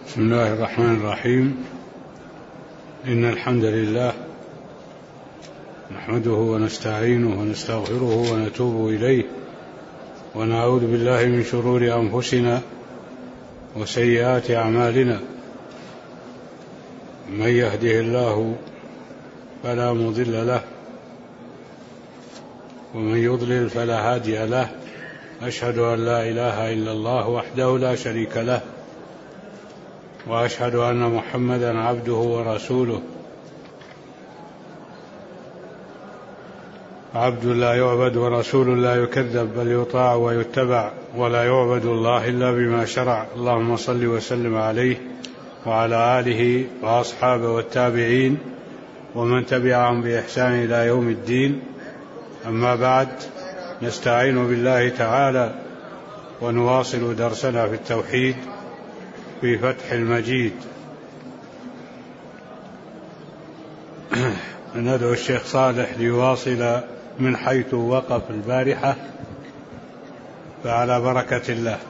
بسم الله الرحمن الرحيم. إن الحمد لله نحمده ونستعينه ونستغفره ونتوب إليه، ونعوذ بالله من شرور أنفسنا وسيئات أعمالنا. من يهده الله فلا مضل له، ومن يضلل فلا هادي له. أشهد أن لا إله إلا الله وحده لا شريك له، وأشهد أن محمدا عبده ورسوله، عبد لا يعبد ورسول لا يكذب، بل يطاع ويتبع، ولا يعبد الله إلا بما شرع. اللهم صل وسلم عليه وعلى آله وأصحابه والتابعين ومن تبعهم بإحسان إلى يوم الدين. أما بعد، نستعين بالله تعالى ونواصل درسنا في التوحيد في فتح المجيد. ندعو الشيخ صالح ليواصل من حيث وقف البارحة، فعلى بركة الله.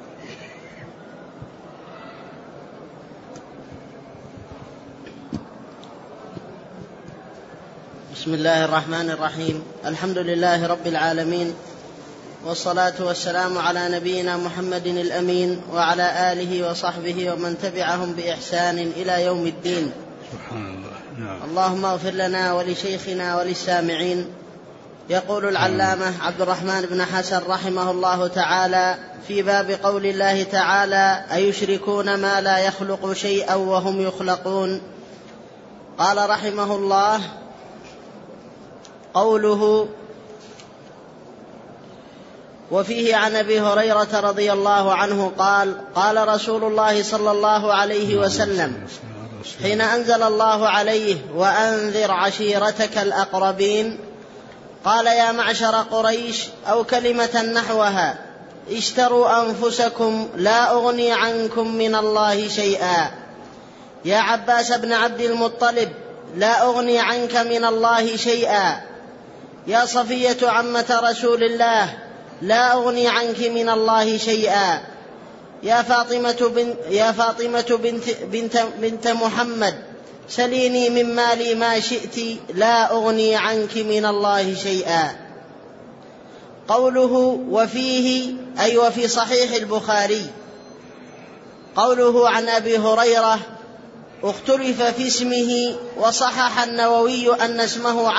بسم الله الرحمن الرحيم. الحمد لله رب العالمين، والصلاة والسلام على نبينا محمد الأمين وعلى آله وصحبه ومن تبعهم بإحسان إلى يوم الدين. سبحان الله. نعم. اللهم اغفر لنا ولشيخنا وللسامعين. يقول العلامة عبد الرحمن بن حسن رحمه الله تعالى في باب قول الله تعالى: أيشركون ما لا يخلق شيئا وهم يخلقون. قال رحمه الله: قوله: وفيه عن أبي هريرة رضي الله عنه قال: قال رسول الله صلى الله عليه وسلم حين أنزل الله عليه: وأنذر عشيرتك الأقربين، قال: يا معشر قريش، أو كلمة نحوها: اشتروا أنفسكم لا أغني عنكم من الله شيئا. يا عباس بن عبد المطلب، لا أغني عنك من الله شيئا. يا صفية عمة رسول الله، لا أغني عنك من الله شيئا. يا فاطمة بنت محمد، سليني من مالي ما شئت، لا أغني عنك من الله شيئا. قوله وفيه أي وفي صحيح البخاري. قوله عن أبي هريرة اختلف في اسمه، وصحح النووي أن اسمه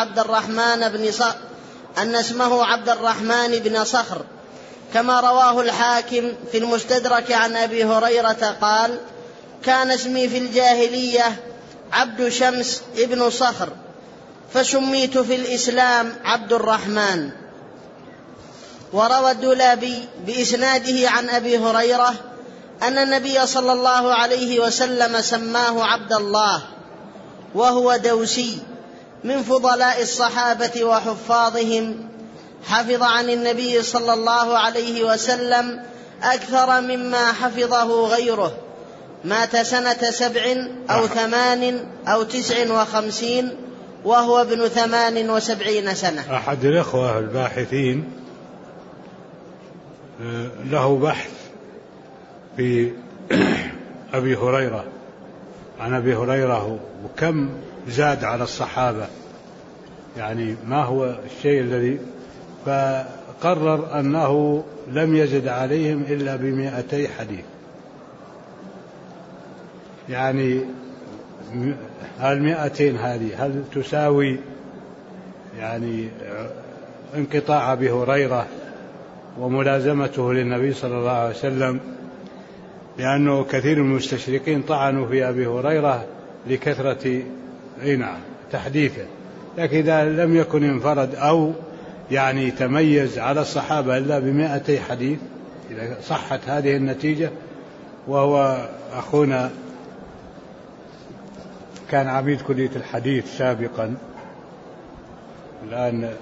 عبد الرحمن بن صخر، كما رواه الحاكم في المستدرك عن أبي هريرة قال: كان اسمي في الجاهلية عبد شمس ابن صخر، فسميت في الإسلام عبد الرحمن. وروى الدولابي بإسناده عن أبي هريرة أن النبي صلى الله عليه وسلم سماه عبد الله، وهو دوسي من فضلاء الصحابة وحفاظهم، حفظ عن النبي صلى الله عليه وسلم أكثر مما حفظه غيره. مات سنة 7 أو 8 أو 59، وهو ابن 78 سنة. أحد الإخوة الباحثين له بحث في أبي هريرة، عن أبي هريرة، وكم زاد على الصحابة، يعني ما هو الشيء الذي، فقرر أنه لم يزد عليهم إلا ب200 حديث. يعني 200 هذه هل تساوي يعني انقطاع أبي هريرة وملازمته للنبي صلى الله عليه وسلم؟ لأنه كثير من المستشرقين طعنوا في أبي هريرة لكثرة تحديثه، لكن إذا لم يكن انفرد أو يعني تميز على الصحابة إلا ب200 حديث، إذا صحت هذه النتيجة، وهو أخونا كان عميد كلية الحديث سابقا، الآن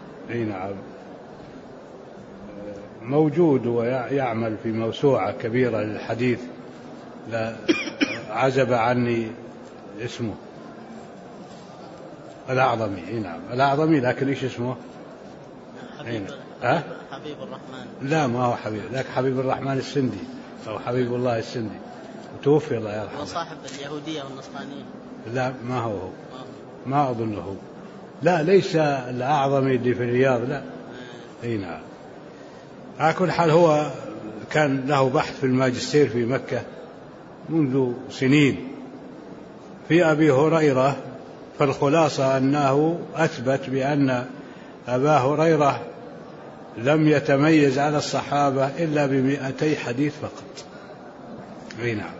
موجود ويعمل في موسوعة كبيرة للحديث، لا عزب عني اسمه الأعظمي. الأعظمي، لكن إيش اسمه؟ حبيب الرحمن. لا، ما هو حبيب، ذاك حبيب الرحمن السندي أو حبيب الله السندي. توفي الله يرحمه. وصاحب اليهودية والنصرانية. لا ما هو، ما أظنه. لا ليس الأعظم اللي في الرياض، لا. أي نعم. على كل حال هو كان له بحث في الماجستير في مكة منذ سنين في أبي هريرة، فالخلاصة أنه أثبت بأن أبا هريرة لم يتميز على الصحابة إلا ب200 حديث فقط. أي نعم.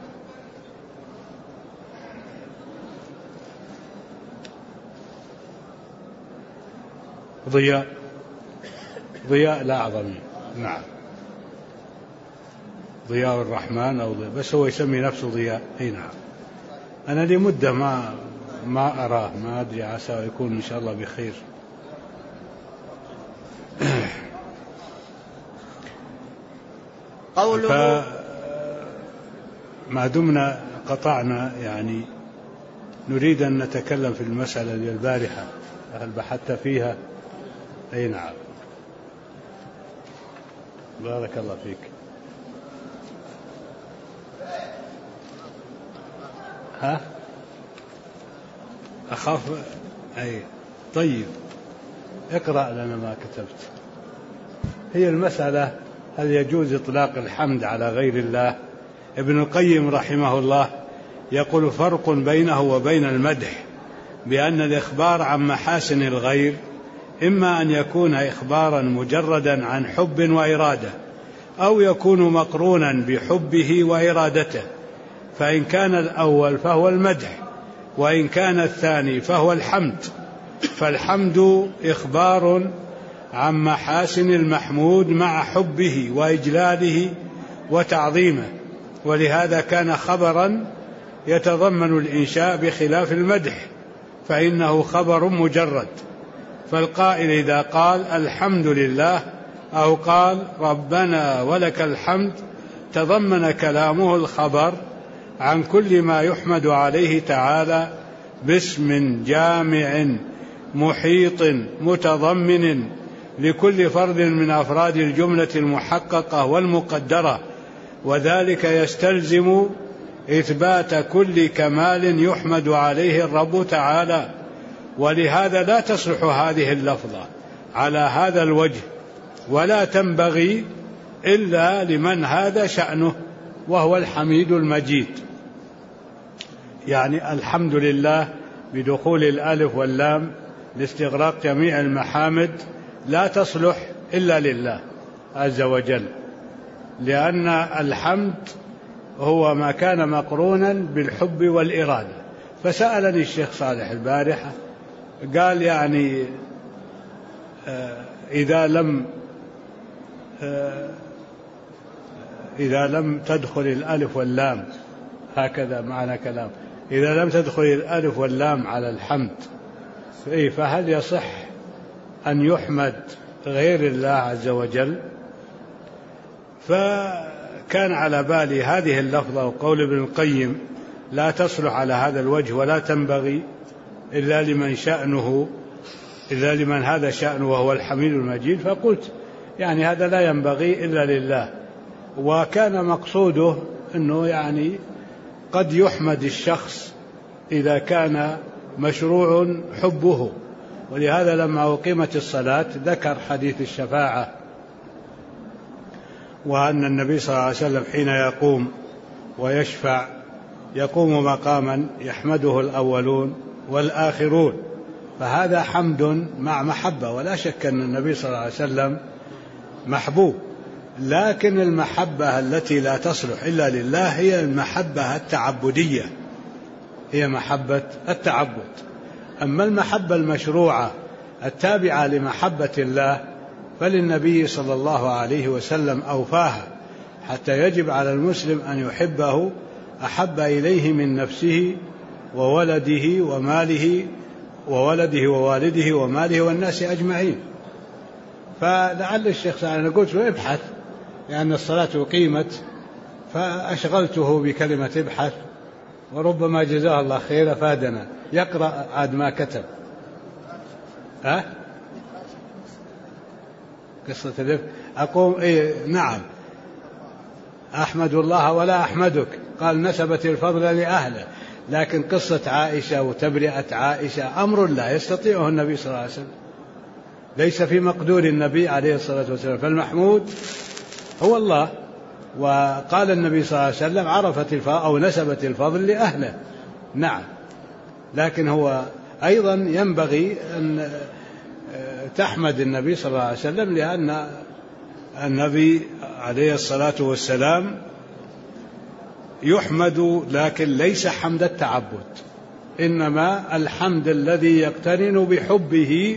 ضياء الأعظمي، نعم، ضياء الرحمن أو ضياء، بس هو يسمي نفسه ضياء. أي نعم. أنا لي مدة ما أراه، ما أدري، عسى يكون إن شاء الله بخير. قوله ما دمنا قطعنا يعني نريد أن نتكلم في المسألة البارحة، هل بحثت فيها؟ أي نعم. بارك الله فيك. ها؟ أخاف. أي طيب، اقرأ لنا ما كتبت. هي المسألة هل يجوز إطلاق الحمد على غير الله؟ ابن القيم رحمه الله يقول فرق بينه وبين المدح بأن الإخبار عن محاسن الغير إما أن يكون إخبارا مجردا عن حب وإرادة، أو يكون مقرونا بحبه وإرادته، فإن كان الأول فهو المدح، وإن كان الثاني فهو الحمد. فالحمد إخبار عن محاسن المحمود مع حبه وإجلاله وتعظيمه، ولهذا كان خبرا يتضمن الإنشاء بخلاف المدح فإنه خبر مجرد. فالقائل إذا قال الحمد لله أو قال ربنا ولك الحمد تضمن كلامه الخبر عن كل ما يحمد عليه تعالى باسم جامع محيط متضمن لكل فرد من أفراد الجملة المحققة والمقدرة، وذلك يستلزم إثبات كل كمال يحمد عليه الرب تعالى. ولهذا لا تصلح هذه اللفظة على هذا الوجه، ولا تنبغي إلا لمن هذا شأنه وهو الحميد المجيد. يعني الحمد لله بدخول الألف واللام لاستغراق جميع المحامد لا تصلح إلا لله عز وجل، لأن الحمد هو ما كان مقرونا بالحب والإرادة. فسألني الشيخ صالح البارحة قال يعني إذا لم تدخل الألف واللام، هكذا معنى كلام، إذا لم تدخل الألف واللام على الحمد فهل يصح أن يحمد غير الله عز وجل؟ فكان على بالي هذه اللفظة وقول ابن القيم لا تصلح على هذا الوجه ولا تنبغي إلا لمن هذا شأنه وهو الحميد المجيد، فقلت يعني هذا لا ينبغي إلا لله. وكان مقصوده أنه يعني قد يحمد الشخص إذا كان مشروع حبه، ولهذا لما أقيمت الصلاة ذكر حديث الشفاعة، وأن النبي صلى الله عليه وسلم حين يقوم ويشفع يقوم مقاما يحمده الأولون والآخرون، فهذا حمد مع محبة، ولا شك أن النبي صلى الله عليه وسلم محبوب. لكن المحبة التي لا تصلح إلا لله هي المحبة التعبدية، هي محبة التعبد. أما المحبة المشروعة التابعة لمحبة الله فللنبي صلى الله عليه وسلم أوفاها، حتى يجب على المسلم أن يحبه أحب إليه من نفسه وولده وماله ووالده وماله والناس أجمعين. فلعل الشيخ سعد أنا قلت له ابحث، لأن الصلاة أقيمت فأشغلته بكلمة ابحث، وربما جزاه الله خير أفادنا. يقرأ عاد ما كتب. قصة الإفك أقوم نعم أحمد الله ولا أحمدك، قال نسبت الفضل لأهله. لكن قصة عائشة وتبرئة عائشة أمر لا يستطيعه النبي صلى الله عليه وسلم، ليس في مقدور النبي عليه الصلاة والسلام، فالمحمود هو الله. وقال النبي صلى الله عليه وسلم عرفت الفضل أو نسبت الفضل لأهله. نعم، لكن هو أيضا ينبغي أن تحمد النبي صلى الله عليه وسلم، لأن النبي عليه الصلاة والسلام يحمد، لكن ليس حمد التعبد، إنما الحمد الذي يقترن بحبه،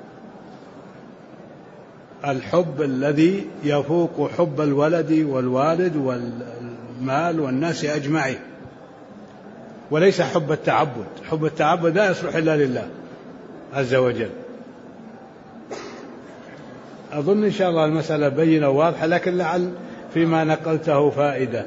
الحب الذي يفوق حب الولد والوالد والمال والناس أجمعين، وليس حب التعبد. حب التعبد لا يصلح إلا لله عز وجل. أظن إن شاء الله المسألة بينة واضحة، لكن لعل فيما نقلته فائدة.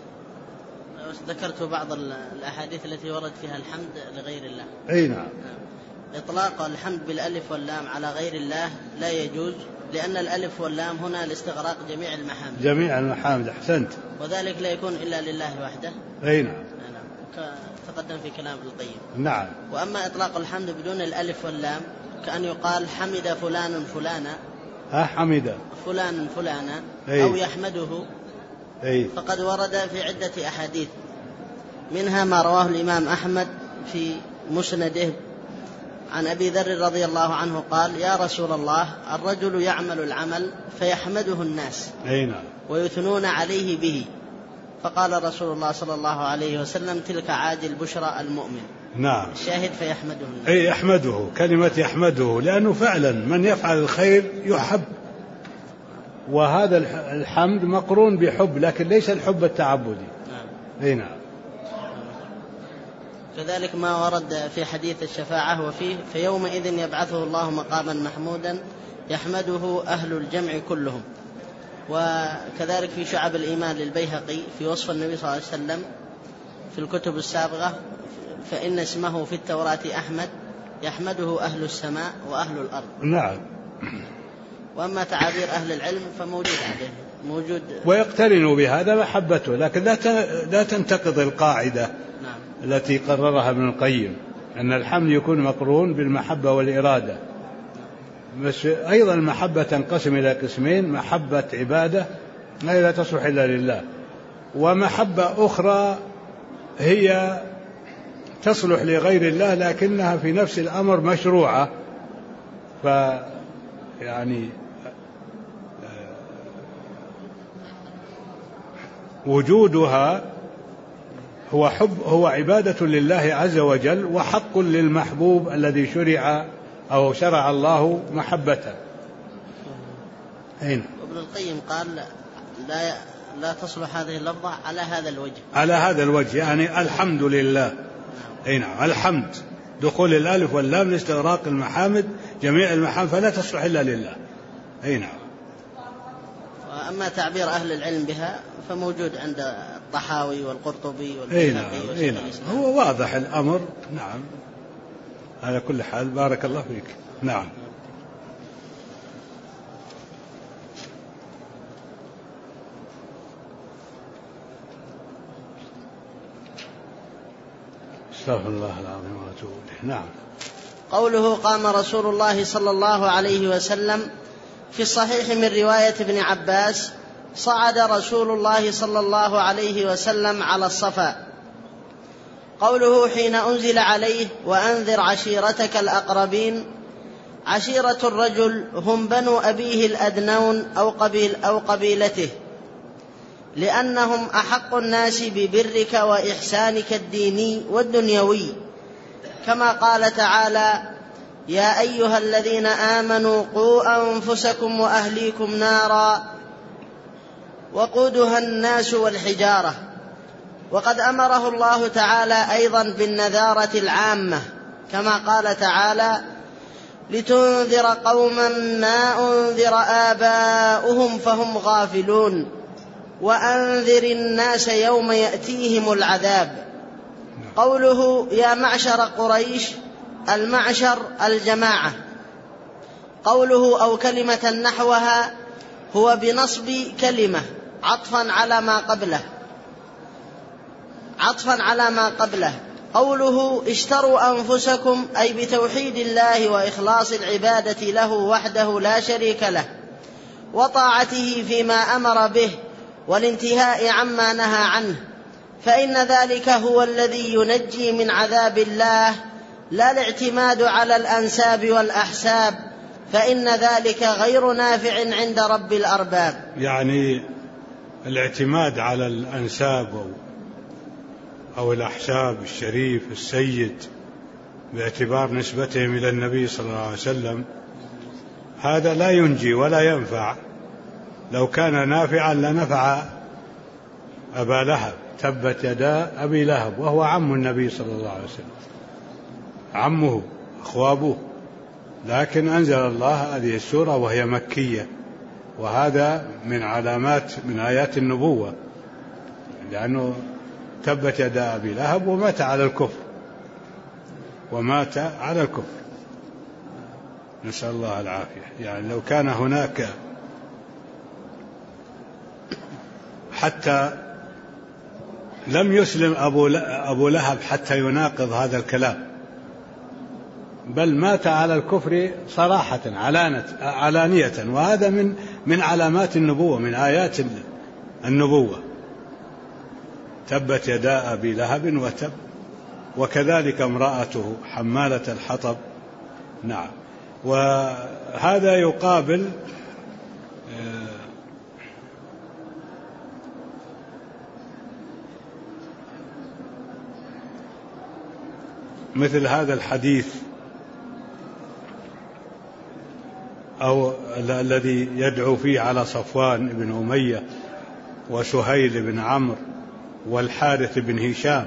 ذكرت بعض الأحاديث التي ورد فيها الحمد لغير الله. أي نعم. إطلاق الحمد بالألف واللام على غير الله لا يجوز، لأن الألف واللام هنا لاستغراق جميع المحامد. جميع المحامد، أحسنت. وذلك لا يكون إلا لله وحده. أي نعم. تقدم في كلام ابن القيم. نعم. وأما إطلاق الحمد بدون الألف واللام كأن يقال حمد فلان فلانا، حمد فلان فلانا، أي. أو يحمده، أي. فقد ورد في عدة أحاديث، منها ما رواه الإمام أحمد في مسنده عن أبي ذر رضي الله عنه قال: يا رسول الله، الرجل يعمل العمل فيحمده الناس، أي نعم، ويثنون عليه به، فقال رسول الله صلى الله عليه وسلم: تلك عاجل بشرى المؤمن. نعم. الشاهد فيحمده الناس. أي يحمده، كلمة يحمده، لأنه فعلا من يفعل الخير يحب، وهذا الحمد مقرون بحب، لكن ليس الحب التعبدي. نعم. أي نعم. كذلك ما ورد في حديث الشفاعة وفيه: فيومئذ يبعثه الله مقاما محمودا يحمده أهل الجمع كلهم. وكذلك في شعب الإيمان للبيهقي في وصف النبي صلى الله عليه وسلم في الكتب السابقة: فإن اسمه في التوراة أحمد يحمده أهل السماء وأهل الأرض. نعم. وأما تعابير أهل العلم فموجود عليه، موجود ويقترن بهذا محبته، لكن لا تنتقض القاعدة. نعم. التي قررها ابن القيم أن الحمد يكون مقرون بالمحبة والإرادة. بس أيضا المحبة تنقسم إلى قسمين: محبة عبادة لا تصلح إلا لله، ومحبة أخرى هي تصلح لغير الله لكنها في نفس الأمر مشروعة، يعني وجودها هو عبادة لله عز وجل، وحق للمحبوب الذي شرع الله محبته. هنا ابن القيم قال: لا تصلح هذه اللفظة على هذا الوجه. على هذا الوجه يعني الحمد لله. نعم. الحمد دخول الألف واللام لاستغراق المحامد، جميع المحامد، فلا تصلح إلا لله. نعم. وأما تعبير أهل العلم بها فموجود عند الطحاوي والقرطبي والبيهقي. نعم. هو واضح الأمر. نعم. على كل حال بارك الله فيك. نعم. استغفر الله العظيم واتوب اليه. نعم. قوله: قام رسول الله صلى الله عليه وسلم، في الصحيح من رواية ابن عباس: صعد رسول الله صلى الله عليه وسلم على الصفا. قوله: حين أنزل عليه: وأنذر عشيرتك الأقربين. عشيرة الرجل هم بنو أبيه الأدنون أو قبيلته، لأنهم أحق الناس ببرك وإحسانك الديني والدنيوي، كما قال تعالى: يا أيها الذين آمنوا قوا أنفسكم وأهليكم نارا وقودها الناس والحجارة. وقد أمره الله تعالى أيضا بالنذارة العامة، كما قال تعالى: لتنذر قوما ما أنذر آباؤهم فهم غافلون وأنذر الناس يوم يأتيهم العذاب. قوله: يا معشر قريش، المعشر الجماعة. قوله: أو كلمة نحوها، هو بنصب كلمة عطفا على ما قبله. عطفا على ما قبله. قوله اشتروا أنفسكم أي بتوحيد الله وإخلاص العبادة له وحده لا شريك له، وطاعته فيما أمر به والانتهاء عما نهى عنه، فإن ذلك هو الذي ينجي من عذاب الله، لا الاعتماد على الأنساب والأحساب، فإن ذلك غير نافع عند رب الأرباب. يعني الاعتماد على الأنساب أو الأحساب، الشريف السيد، باعتبار نسبتهم إلى النبي صلى الله عليه وسلم، هذا لا ينجي ولا ينفع. لو كان نافعا لنفع أبا لهب، تبت يدا أبي لهب، وهو عم النبي صلى الله عليه وسلم، عمه أخو أبوه، لكن أنزل الله هذه السورة وهي مكية، وهذا من علامات من آيات النبوة، لأنه تبت يدا أبي لهب ومات على الكفر، نسأل الله العافية. يعني لو كان هناك حتى لم يسلم أبو لهب حتى يناقض هذا الكلام، بل مات على الكفر صراحة علانية، وهذا من علامات النبوة، من آيات النبوة. تبت يدا أبي لهب وتب، وكذلك امرأته حمالة الحطب. نعم. وهذا يقابل مثل هذا الحديث أو الذي يدعو فيه على صفوان بن أمية وسهيل بن عمرو والحارث بن هشام: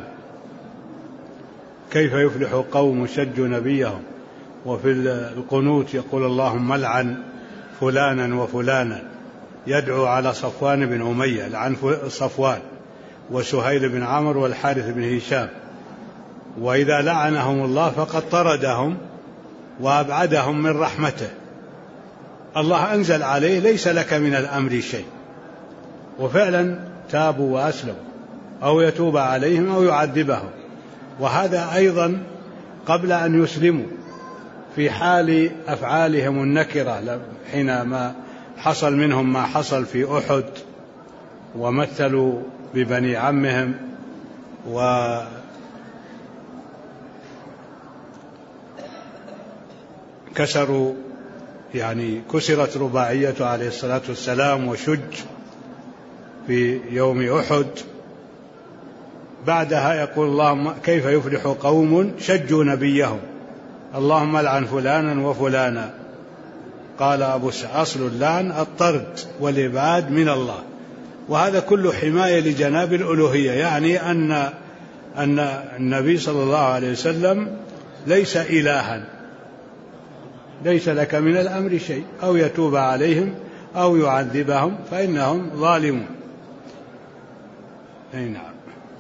كيف يفلح قوم شجوا نبيهم. وفي القنوت يقول: اللهم لعن فلانا وفلانا، يدعو على صفوان بن أمية، لعن صفوان وسهيل بن عمرو والحارث بن هشام، وإذا لعنهم الله فقد طردهم وأبعدهم من رحمته. الله أنزل عليه: ليس لك من الأمر شيء. وفعلا تابوا وأسلموا، أو يتوب عليهم أو يعذبهم. وهذا أيضا قبل أن يسلموا، في حال أفعالهم النكرة، حينما حصل منهم ما حصل في أحد ومثلوا ببني عمهم وكسروا، يعني كسرت رباعيته عليه الصلاة والسلام وشج في يوم أحد. بعدها يقول: اللهم كيف يفلح قوم شجوا نبيهم، اللهم لعن فلانا وفلانا. قال أصل اللعن الطرد والإبعاد من الله، وهذا كله حماية لجناب الألوهية، يعني أن النبي صلى الله عليه وسلم ليس إلها، ليس لك من الأمر شيء، أو يتوب عليهم أو يعذبهم فإنهم ظالمون. أي نعم.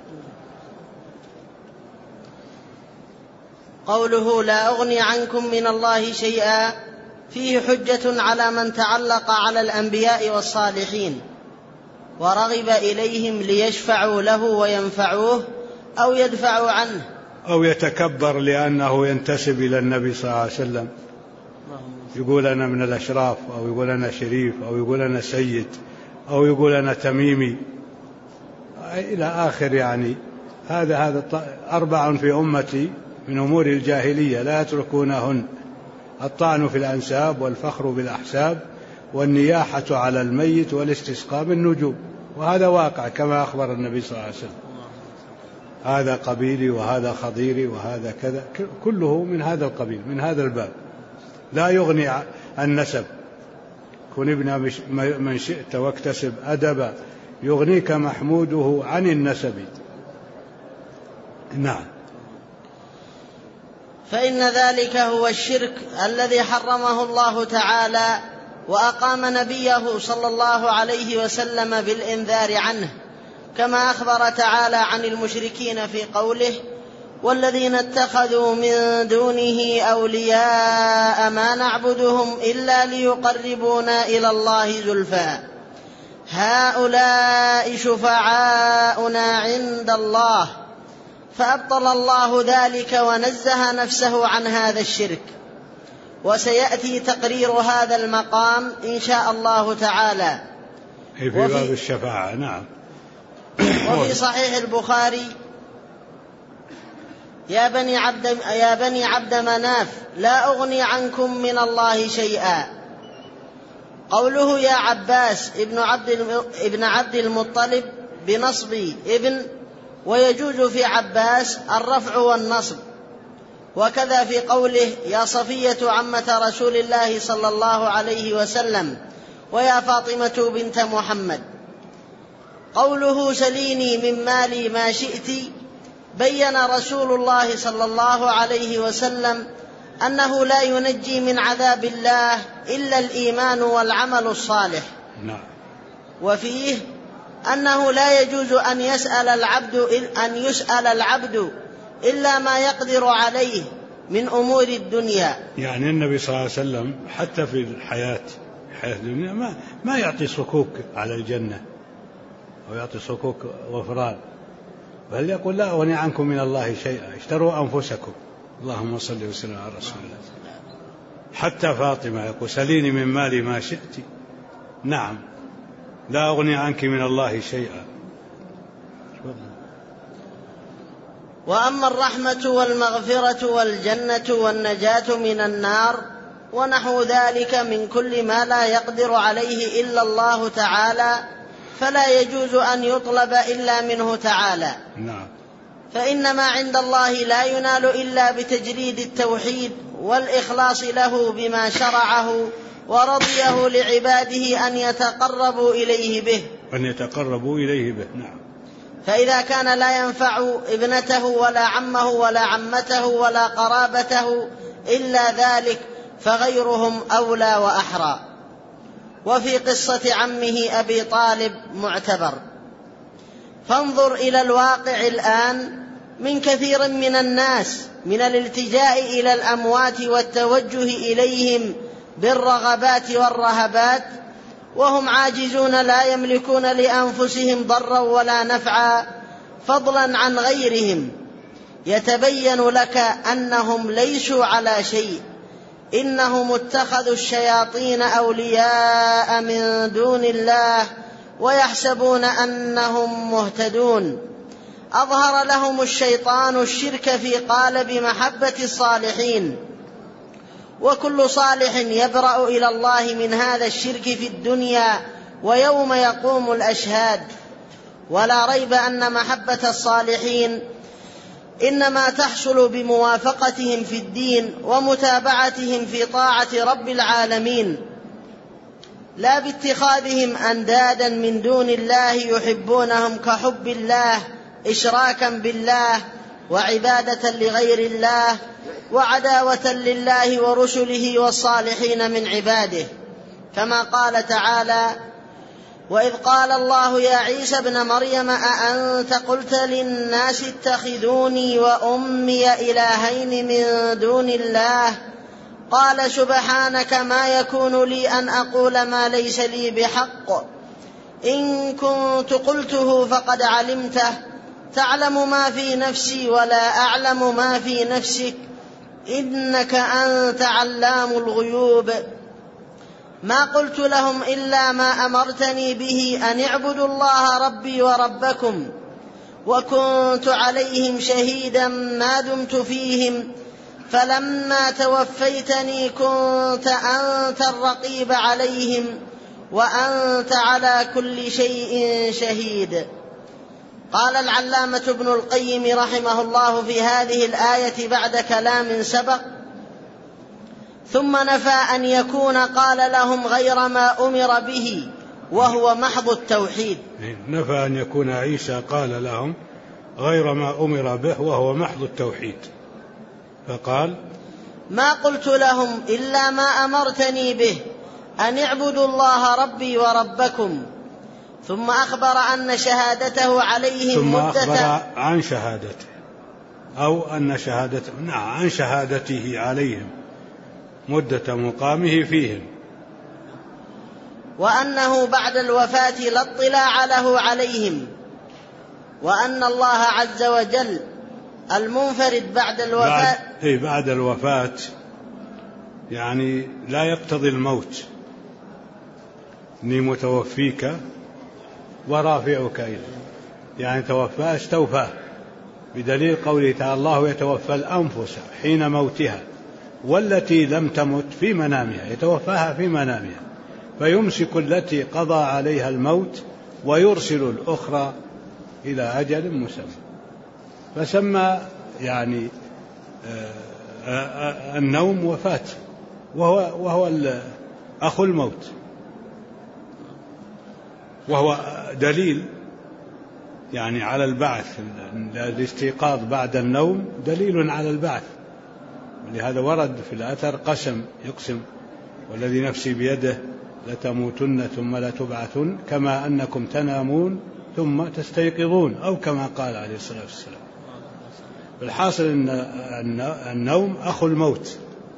قوله: لا أغني عنكم من الله شيئا، فيه حجة على من تعلق على الأنبياء والصالحين ورغب إليهم ليشفعوا له وينفعوه أو يدفعوا عنه، أو يتكبر لأنه ينتسب إلى النبي صلى الله عليه وسلم، يقول أنا من الأشراف، أو يقول أنا شريف، أو يقول أنا سيد، أو يقول أنا تميمي، إلى آخر. يعني هذا 4 في أمتي من أمور الجاهلية لا يتركونهن: الطعن في الأنساب، والفخر بالأحساب، والنياحة على الميت، والاستسقاء بالنجوم. وهذا واقع كما أخبر النبي صلى الله عليه وسلم: هذا قبيلي وهذا خضيري وهذا كذا، كله من هذا القبيل، من هذا الباب. لا يغني النسب، كن ابن من شئت واكتسب أدبا، يغنيك محموده عن النسب. نعم. فإن ذلك هو الشرك الذي حرمه الله تعالى، وأقام نبيه صلى الله عليه وسلم بالإنذار عنه، كما أخبر تعالى عن المشركين في قوله: والذين اتخذوا من دونه أولياء ما نعبدهم إلا ليقربونا إلى الله زلفى هؤلاء شفعاؤنا عند الله فأبطل الله ذلك ونزه نفسه عن هذا الشرك. وسيأتي تقرير هذا المقام إن شاء الله تعالى في باب الشفاعة. نعم. وفي صحيح البخاري: يا بني عبد مناف لا أغني عنكم من الله شيئا. قوله يا عباس ابن عبد المطلب بنصب ابن، ويجوز في عباس الرفع والنصب. وكذا في قوله يا صفية عمة رسول الله صلى الله عليه وسلم ويا فاطمة بنت محمد. قوله سليني من مالي ما شئت، بين رسول الله صلى الله عليه وسلم أنه لا ينجي من عذاب الله إلا الإيمان والعمل الصالح. وفيه أنه لا يجوز أن يسأل العبد إلا ما يقدر عليه من أمور الدنيا. يعني النبي صلى الله عليه وسلم حتى في الحياة الدنيا ما يعطي صكوك على الجنة أو يعطي صكوك غفران، بل يقول لا أغني عنكم من الله شيئا، اشتروا أنفسكم. اللهم صل وسلم على رسول الله. حتى فاطمة يقول سليني من مالي ما شئت. نعم، لا أغني عنك من الله شيئا. وأما الرحمة والمغفرة والجنة والنجاة من النار ونحو ذلك من كل ما لا يقدر عليه إلا الله تعالى، فلا يجوز أن يطلب إلا منه تعالى. فإن ما عند الله لا ينال إلا بتجريد التوحيد والإخلاص له بما شرعه ورضيه لعباده أن يتقربوا إليه به. نعم. فإذا كان لا ينفع ابنته ولا عمه ولا عمته ولا قرابته إلا ذلك، فغيرهم أولى وأحرى. وفي قصة عمه أبي طالب معتبر. فانظر إلى الواقع الآن من كثير من الناس من الالتجاء إلى الأموات والتوجه إليهم بالرغبات والرهبات، وهم عاجزون لا يملكون لأنفسهم ضرا ولا نفعا فضلا عن غيرهم. يتبين لك أنهم ليسوا على شيء، إنهم اتخذوا الشياطين أولياء من دون الله ويحسبون أنهم مهتدون. أظهر لهم الشيطان الشرك في قالب محبة الصالحين، وكل صالح يبرأ إلى الله من هذا الشرك في الدنيا ويوم يقوم الأشهاد. ولا ريب أن محبة الصالحين إنما تحصل بموافقتهم في الدين ومتابعتهم في طاعة رب العالمين، لا باتخاذهم أندادا من دون الله يحبونهم كحب الله إشراكا بالله وعبادة لغير الله وعداوة لله ورسله والصالحين من عباده. كما قال تعالى: وإذ قال الله يا عيسى ابن مريم أأنت قلت للناس اتخذوني وأمي إلهين من دون الله قال سبحانك ما يكون لي أن أقول ما ليس لي بحق، إن كنت قلته فقد علمته، تعلم ما في نفسي ولا أعلم ما في نفسك، إنك أنت علام الغيوب. ما قلت لهم إلا ما أمرتني به أن اعبدوا الله ربي وربكم، وكنت عليهم شهيدا ما دمت فيهم، فلما توفيتني كنت أنت الرقيب عليهم وأنت على كل شيء شهيد. قال العلامة ابن القيم رحمه الله في هذه الآية بعد كلام سبق: ثم نفى أن يكون قال لهم غير ما أمر به وهو محض التوحيد. نفى أن يكون عيسى قال لهم غير ما أمر به وهو محض التوحيد، فقال: ما قلت لهم إلا ما أمرتني به أن اعبدوا الله ربي وربكم. ثم أخبر أن شهادته عليهم أخبر عن شهادته أو أن شهادته عن شهادته عليهم مدة مقامه فيهم، وأنه بعد الوفاة لا اطلاع له عليهم، وأن الله عز وجل المنفرد بعد الوفاة. بعد الوفاة يعني لا يقتضي الموت، إني متوفيك ورافعك إليه، يعني توفاه استوفاه، بدليل قوله تعالى الله يتوفى الأنفس حين موتها والتي لم تمت في منامها، يتوفاها في منامها، فيمسك التي قضى عليها الموت ويرسل الأخرى إلى أجل مسمى. فسمى يعني النوم وفاة، وهو أخو الموت، وهو دليل يعني على البعث. الاستيقاظ بعد النوم دليل على البعث، ولهذا ورد في الأثر يقسم والذي نفسي بيده لتموتن ثم لتبعثن كما أنكم تنامون ثم تستيقظون، أو كما قال عليه الصلاة والسلام. الحاصل أن النوم أخو الموت،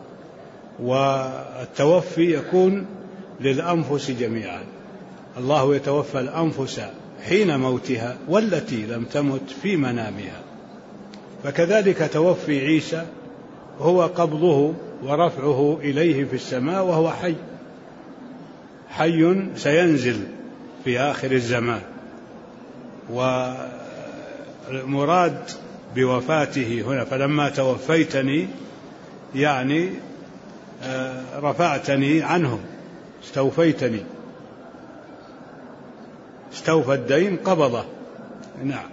والتوفي يكون للأنفس جميعا. الله يتوفى الأنفس حين موتها والتي لم تمت في منامها. فكذلك توفي عيسى هو قبضه ورفعه إليه في السماء، وهو حي سينزل في آخر الزمان. والمراد بوفاته هنا فلما توفيتني يعني رفعتني عنهم، استوفيتني، استوفى الدين قبضه. نعم.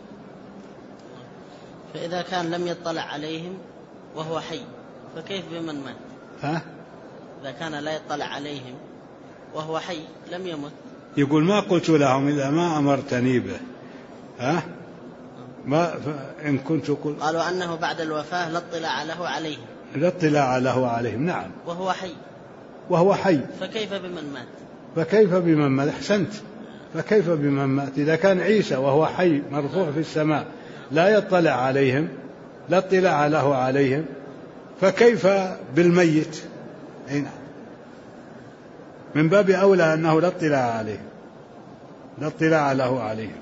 فإذا كان لم يطلع عليهم وهو حي فكيف بمن مات؟ إذا كان لا يطلع عليهم وهو حي لم يمت، يقول ما قلت لهم إذا ما أمرتني به. ما إن كنت قلت، قالوا أنه بعد الوفاة لا اطلاع له عليهم. لا اطلاع له عليهم، نعم، وهو حي فكيف بمن مات؟ فكيف بمن مات؟ أحسنت، فكيف بمن مات؟ إذا كان عيسى وهو حي مرفوع في السماء لا يطلع عليهم، لا اطلاع له عليهم، فكيف بالميت؟ من باب أولى أنه لا اطلاع عليهم، لا اطلاع له عليهم.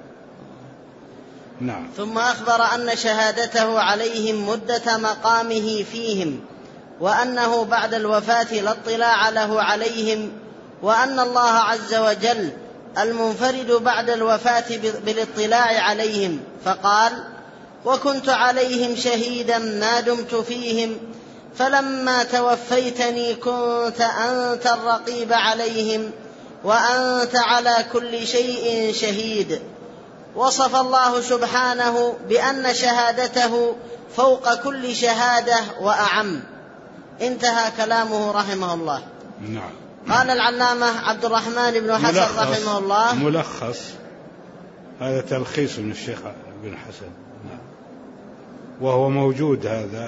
نعم. ثم أخبر أن شهادته عليهم مدة مقامه فيهم، وأنه بعد الوفاة لا اطلاع له عليهم، وأن الله عز وجل المنفرد بعد الوفاة بالاطلاع عليهم. فقال: وكنت عليهم شهيدا ما دمت فيهم، فلما توفيتني كنت أنت الرقيب عليهم وأنت على كل شيء شهيد. وصف الله سبحانه بأن شهادته فوق كل شهادة وأعم. انتهى كلامه رحمه الله. نعم. قال العلامة عبد الرحمن بن حسن رحمه الله: ملخص هذا تلخيص من الشيخ بن حسن، نعم، وهو موجود هذا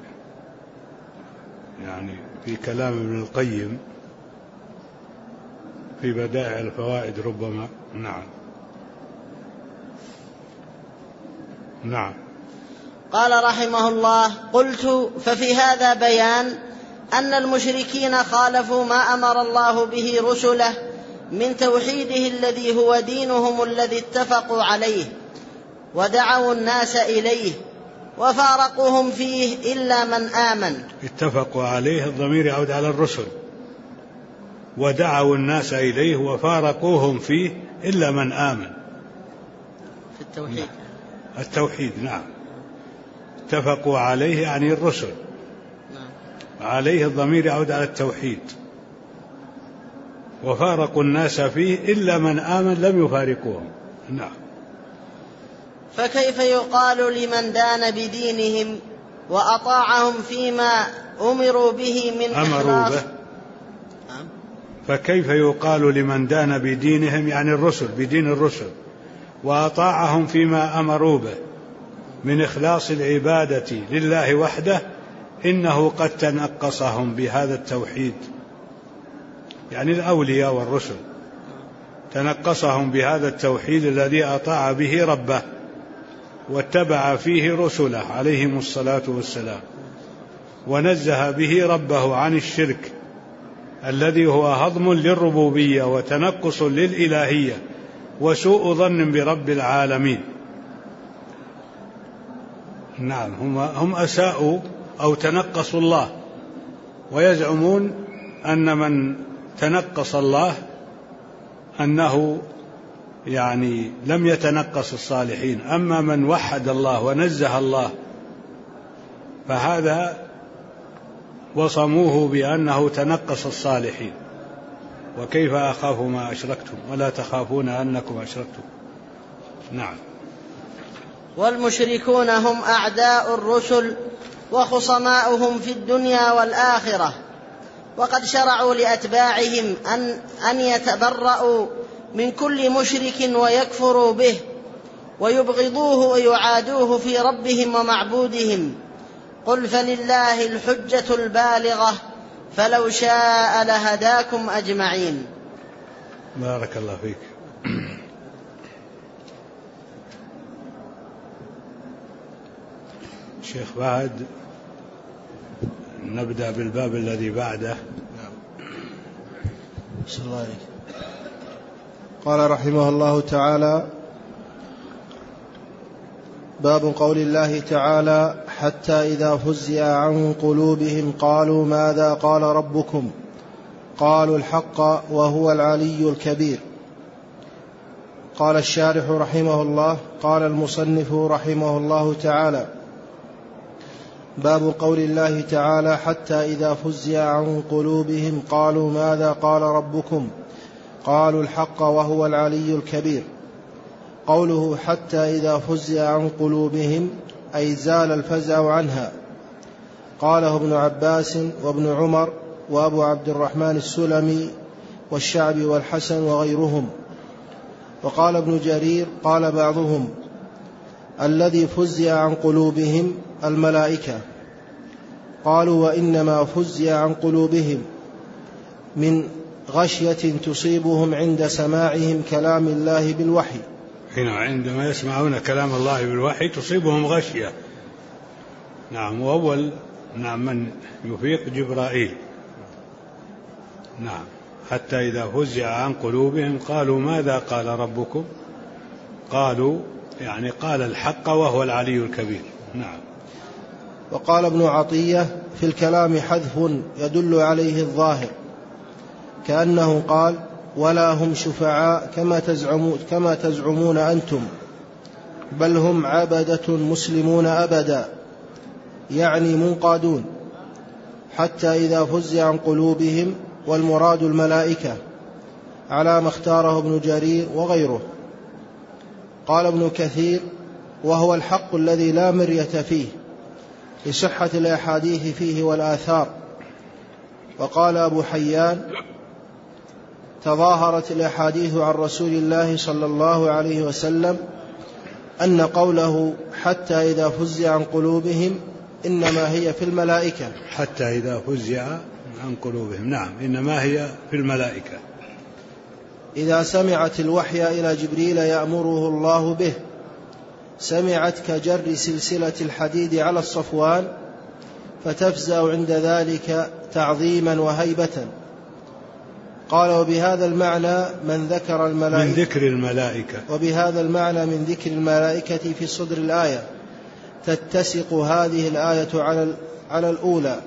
في كلام ابن القيم في بدائع الفوائد ربما. نعم. قال رحمه الله: قلت: ففي هذا بيان أن المشركين خالفوا ما أمر الله به رسله من توحيده الذي هو دينهم الذي اتفقوا عليه، ودعوا الناس إليه، وفارقوهم فيه إلا من آمن. اتفقوا عليه، الضمير يعود على الرسل، ودعوا الناس إليه وفارقوهم فيه إلا من آمن. في التوحيد. التوحيد، نعم. اتفقوا عليه يعني الرسل، عليه الضمير يعود على التوحيد، وفارقوا الناس فيه إلا من آمن لم يفارقوهم. نعم. فكيف يقال لمن دان بدينهم وأطاعهم فيما أمروا به من إخلاص؟ فكيف يقال لمن دان بدينهم يعني الرسل، بدين الرسل، وأطاعهم فيما أمروا به من إخلاص العبادة لله وحده، إنه قد تنقصهم بهذا التوحيد، يعني الأولياء والرسل تنقصهم بهذا التوحيد الذي أطاع به ربه واتبع فيه رسله عليهم الصلاة والسلام، ونزه به ربه عن الشرك الذي هو هضم للربوبية وتنقص للإلهية وسوء ظن برب العالمين. نعم، هم أساءوا أو تنقصوا الله، ويزعمون أن من تنقص الله أنه يعني لم يتنقص الصالحين، أما من وحد الله ونزه الله فهذا وصموه بأنه تنقص الصالحين. وكيف أخاف ما أشركتم ولا تخافون أنكم أشركتم. نعم. والمشركون هم أعداء الرسل وخصماؤهم في الدنيا والآخرة، وقد شرعوا لأتباعهم أن يتبرؤوا من كل مشرك ويكفروا به ويبغضوه ويعادوه في ربهم ومعبودهم. قل فلله الحجة البالغة فلو شاء لهداكم أجمعين. بارك الله فيك. شيخ بعد نبدأ بالباب الذي بعده. صلى الله عليه. قال رحمه الله تعالى: باب قول الله تعالى: حتى إذا فزع عن قلوبهم قالوا ماذا قال ربكم قالوا الحق وهو العلي الكبير. قال الشارح رحمه الله: قال المصنف رحمه الله تعالى: باب قول الله تعالى: حتى إذا فزع عن قلوبهم قالوا ماذا قال ربكم قالوا الحق وهو العلي الكبير. قوله حتى إذا فزع عن قلوبهم أي زال الفزع عنها. قاله ابن عباس وابن عمر وأبو عبد الرحمن السلمي والشعبي والحسن وغيرهم. وقال ابن جرير قال بعضهم: الذي فزع عن قلوبهم الملائكة. قالوا: وإنما فزع عن قلوبهم من غشية تصيبهم عند سماعهم كلام الله بالوحي. هنا عندما يسمعون كلام الله بالوحي تصيبهم غشية. نعم. وأول من يفيق جبرائيل. نعم. حتى إذا فزع عن قلوبهم قالوا ماذا قال ربكم قالوا يعني قال الحق وهو العلي الكبير. نعم. وقال ابن عطية: في الكلام حذف يدل عليه الظاهر، كأنه قال: ولا هم شفعاء كما تزعمون أنتم، بل هم عبدة مسلمون أبدا، يعني منقادون. حتى إذا فزع عن قلوبهم، والمراد الملائكة على ما اختاره ابن جرير وغيره. قال ابن كثير: وهو الحق الذي لا مرية فيه، لصحة الأحاديث فيه والآثار. وقال أبو حيان: تظاهرت الأحاديث عن رسول الله صلى الله عليه وسلم أن قوله حتى إذا فزع عن قلوبهم إنما هي في الملائكة. حتى إذا فزع عن قلوبهم، نعم، إنما هي في الملائكة. إذا سمعت الوحي إلى جبريل يأمره الله به، سمعت كجر سلسلة الحديد على الصفوان، فتفزع عند ذلك تعظيما وهيبة. قال: وبهذا المعنى من ذكر الملائكة، من ذكر الملائكة، وبهذا المعنى من ذكر الملائكة في صدر الآية تتسق هذه الآية على الأولى.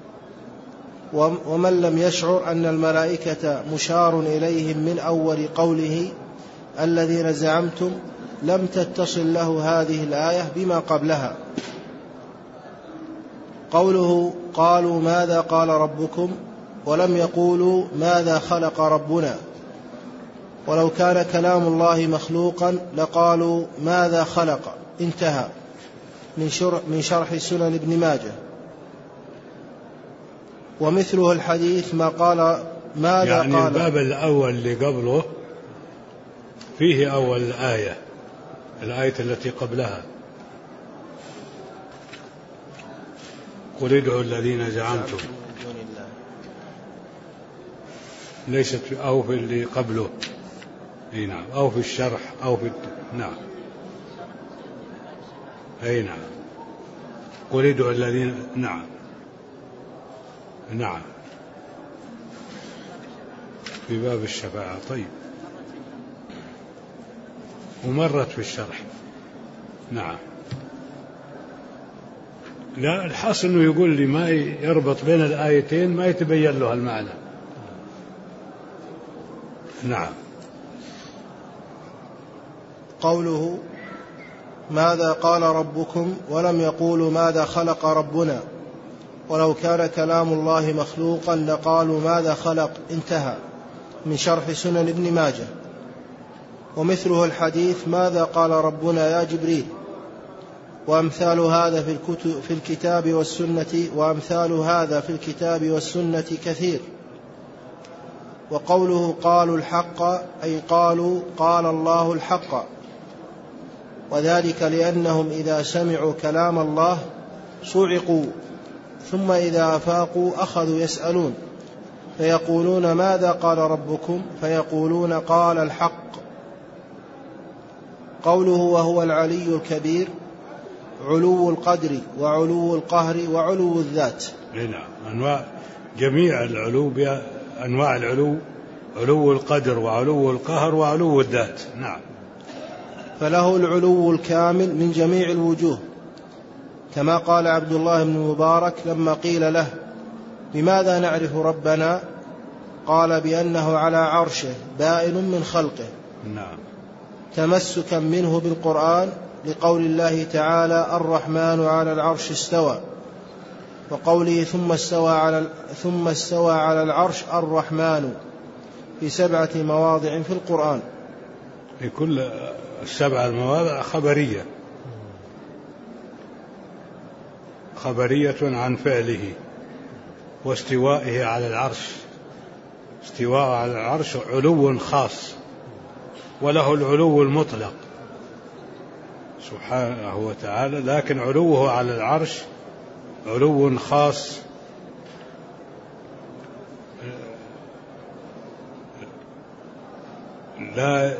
ومن لم يشعر أن الملائكة مشار إليهم من أول قوله الذين زعمتم لم تتصل له هذه الآية بما قبلها. قوله قالوا ماذا قال ربكم ولم يقولوا ماذا خلق ربنا، ولو كان كلام الله مخلوقا لقالوا ماذا خلق. انتهى. من شرح سنن ابن ماجه. ومثله الحديث ما قال ماذا يعني قال. الباب الأول اللي قبله فيه أول الآية التي قبلها: قل ادعوا الذين زعمتم، ليست أو في اللي قبله. أي نعم. أو في الشرح أو في نعم. أي نعم. قل ادعوا الذين. نعم. نعم. في باب الشفاعة. طيب. ومرت في الشرح. نعم. لا، الحاصل أنه يقول لي ما يربط بين الآيتين، ما يتبين له المعنى. نعم. قوله ماذا قال ربكم ولم يقولوا ماذا خلق ربنا، ولو كان كلام الله مخلوقا لقالوا ماذا خلق، انتهى، من شرح سنن ابن ماجه. ومثله الحديث ماذا قال ربنا يا جبريل، وأمثال هذا في الكتاب والسنة، وأمثال هذا في الكتاب والسنة كثير. وقوله قالوا الحق أي قالوا قال الله الحق، وذلك لأنهم إذا سمعوا كلام الله صعقوا، ثم إذا أفاقوا أخذوا يسألون فيقولون ماذا قال ربكم، فيقولون قال الحق. قوله وهو العلي الكبير، علو القدر وعلو القهر وعلو الذات. نعم، أنواع جميع العلو بأنواع العلو، علو القدر وعلو القهر وعلو الذات. نعم. فله العلو الكامل من جميع الوجوه، كما قال عبد الله بن المبارك لما قيل له بماذا نعرف ربنا، قال بأنه على عرشه بائن من خلقه. نعم. تمسكا منه بالقرآن، لقول الله تعالى الرحمن على العرش استوى، وقوله ثم استوى على العرش الرحمن في 7 مواضع في القرآن. في كل 7 المواضع خبرية عن فعله واستوائه على العرش. استواء على العرش علو خاص، وله العلو المطلق سبحانه وتعالى، لكن علوه على العرش علو خاص لا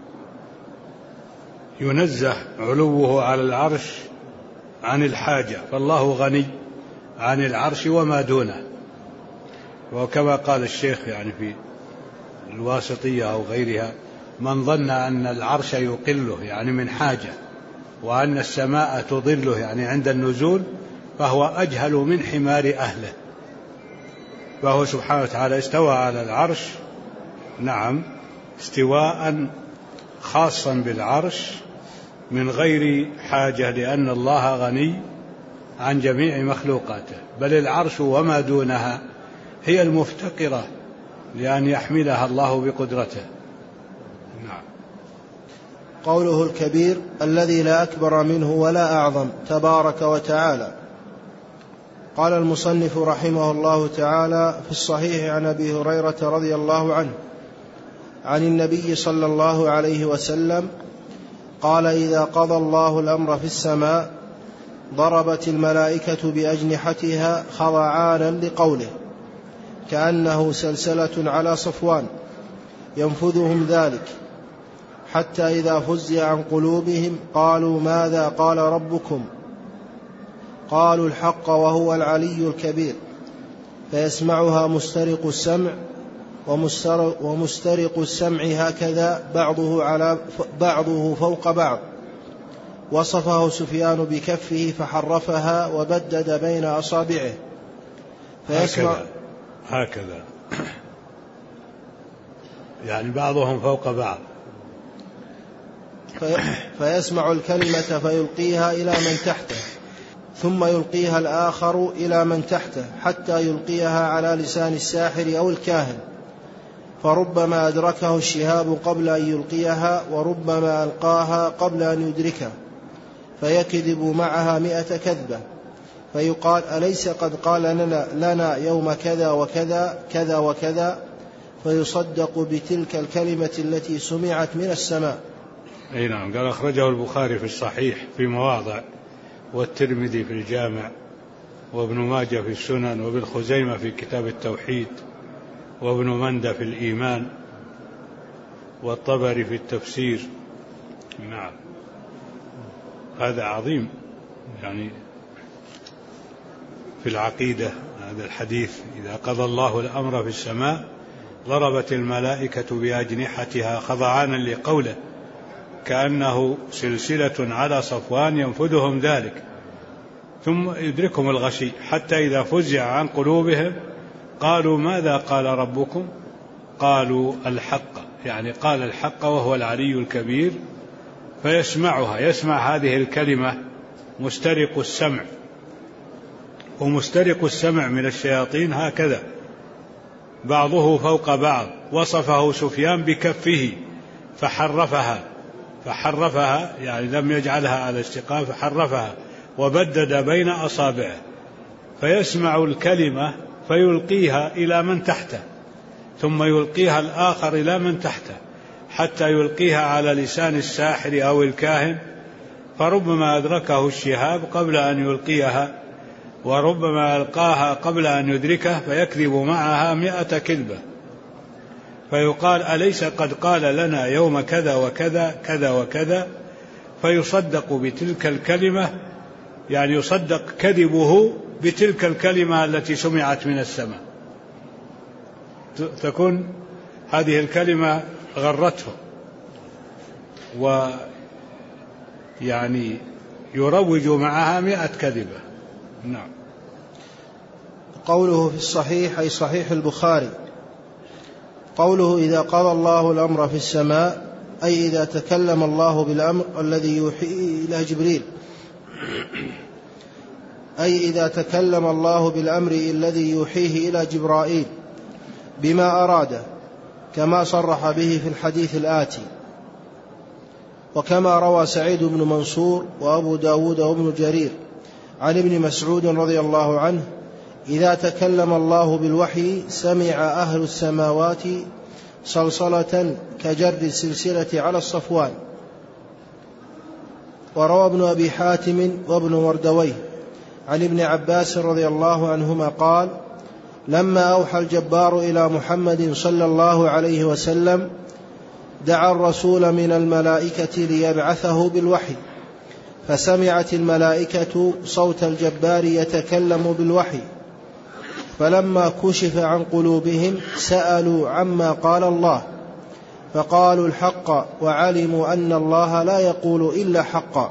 ينزه علوه على العرش عن الحاجة، فالله غني عن العرش وما دونه. وكما قال الشيخ يعني في الواسطية أو غيرها، من ظن أن العرش يقله يعني من حاجة، وأن السماء تظله يعني عند النزول، فهو أجهل من حمار أهله. فهو سبحانه وتعالى استوى على العرش، نعم، استواء خاصا بالعرش من غير حاجة، لأن الله غني عن جميع مخلوقاته، بل العرش وما دونها هي المفتقرة لأن يحملها الله بقدرته. نعم. قوله الكبير الذي لا أكبر منه ولا أعظم تبارك وتعالى. قال المصنف رحمه الله تعالى في الصحيح عن أبي هريرة رضي الله عنه عن النبي صلى الله عليه وسلم قال إذا قضى الله الأمر في السماء ضربت الملائكة بأجنحتها خضعانا لقوله، كأنه سلسلة على صفوان، ينفذهم ذلك حتى إذا فزع عن قلوبهم قالوا ماذا قال ربكم، قالوا الحق وهو العلي الكبير، فيسمعها مسترق السمع ومسترق السمع هكذا بعضه فوق بعض. وصفه سفيان بكفه فحرفها وبدد بين أصابعه هكذا يعني بعضهم فوق بعض. فيسمع الكلمة فيلقيها إلى من تحته، ثم يلقيها الآخر إلى من تحته حتى يلقيها على لسان الساحر أو الكاهن، فربما أدركه الشهاب قبل أن يلقيها، وربما ألقاها قبل أن يدركه، فيكذب معها 100 كذبة، فيقال أليس قد قال لنا يوم كذا وكذا كذا وكذا، فيصدق بتلك الكلمة التي سمعت من السماء. أي نعم. قال أخرجه البخاري في الصحيح في مواضع، والترمذي في الجامع، وابن ماجه في السنن، وابن خزيمة في كتاب التوحيد، وابن مندى في الإيمان، والطبري في التفسير. نعم. هذا عظيم يعني في العقيدة هذا الحديث، إذا قضى الله الأمر في السماء ضربت الملائكة بأجنحتها خضعانا لقوله، كأنه سلسلة على صفوان، ينفذهم ذلك ثم يدركهم الغشي حتى إذا فزع عن قلوبهم قالوا ماذا قال ربكم؟ قالوا الحق، يعني قال الحق وهو العلي الكبير. فيسمعها، يسمع هذه الكلمة مسترق السمع، ومسترق السمع من الشياطين هكذا بعضه فوق بعض. وصفه سفيان بكفه فحرفها يعني لم يجعلها على استقامة، فحرفها وبدد بين أصابعه، فيسمع الكلمة فيلقيها إلى من تحته، ثم يلقيها الآخر إلى من تحته، حتى يلقيها على لسان الساحر أو الكاهن، فربما أدركه الشهاب قبل أن يلقيها، وربما ألقاها قبل أن يدركه فيكذب معها 100 كذبة، فيقال أليس قد قال لنا يوم كذا وكذا كذا وكذا، فيصدق بتلك الكلمة، يعني يصدق كذبه بتلك الكلمة التي سمعت من السماء، تكون هذه الكلمة غرته، ويعني يروج معها 100 كذبة. نعم. قوله في الصحيح أي صحيح البخاري، قوله إذا قضى الله الأمر في السماء أي إذا تكلم الله بالأمر الذي يوحيه إلى جبريل، أي إذا تكلم الله بالأمر الذي يوحيه إلى جبرائيل بما أراده، كما صرح به في الحديث الآتي. وكما روى سعيد بن منصور وأبو داود وابن جرير عن ابن مسعود رضي الله عنه: إذا تكلم الله بالوحي سمع أهل السماوات صلصلة كجر السلسلة على الصفوان. وروى ابن أبي حاتم وابن مردويه عن ابن عباس رضي الله عنهما قال: لما أوحى الجبار إلى محمد صلى الله عليه وسلم دعا الرسول من الملائكة ليبعثه بالوحي، فسمعت الملائكة صوت الجبار يتكلم بالوحي، فلما كشف عن قلوبهم سألوا عما قال الله، فقالوا الحق، وعلموا أن الله لا يقول إلا حقا.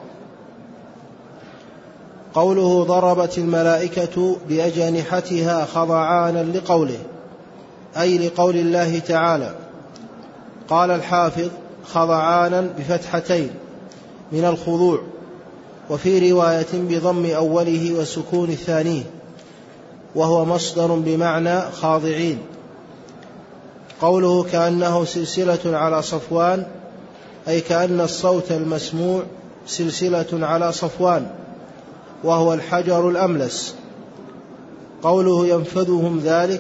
قوله ضربت الملائكة بأجنحتها خضعانا لقوله، أي لقول الله تعالى. قال الحافظ: خضعانا بفتحتين من الخضوع، وفي رواية بضم أوله وسكون الثاني، وهو مصدر بمعنى خاضعين. قوله كأنه سلسلة على صفوان، أي كأن الصوت المسموع سلسلة على صفوان، وهو الحجر الأملس. قوله ينفذهم ذلك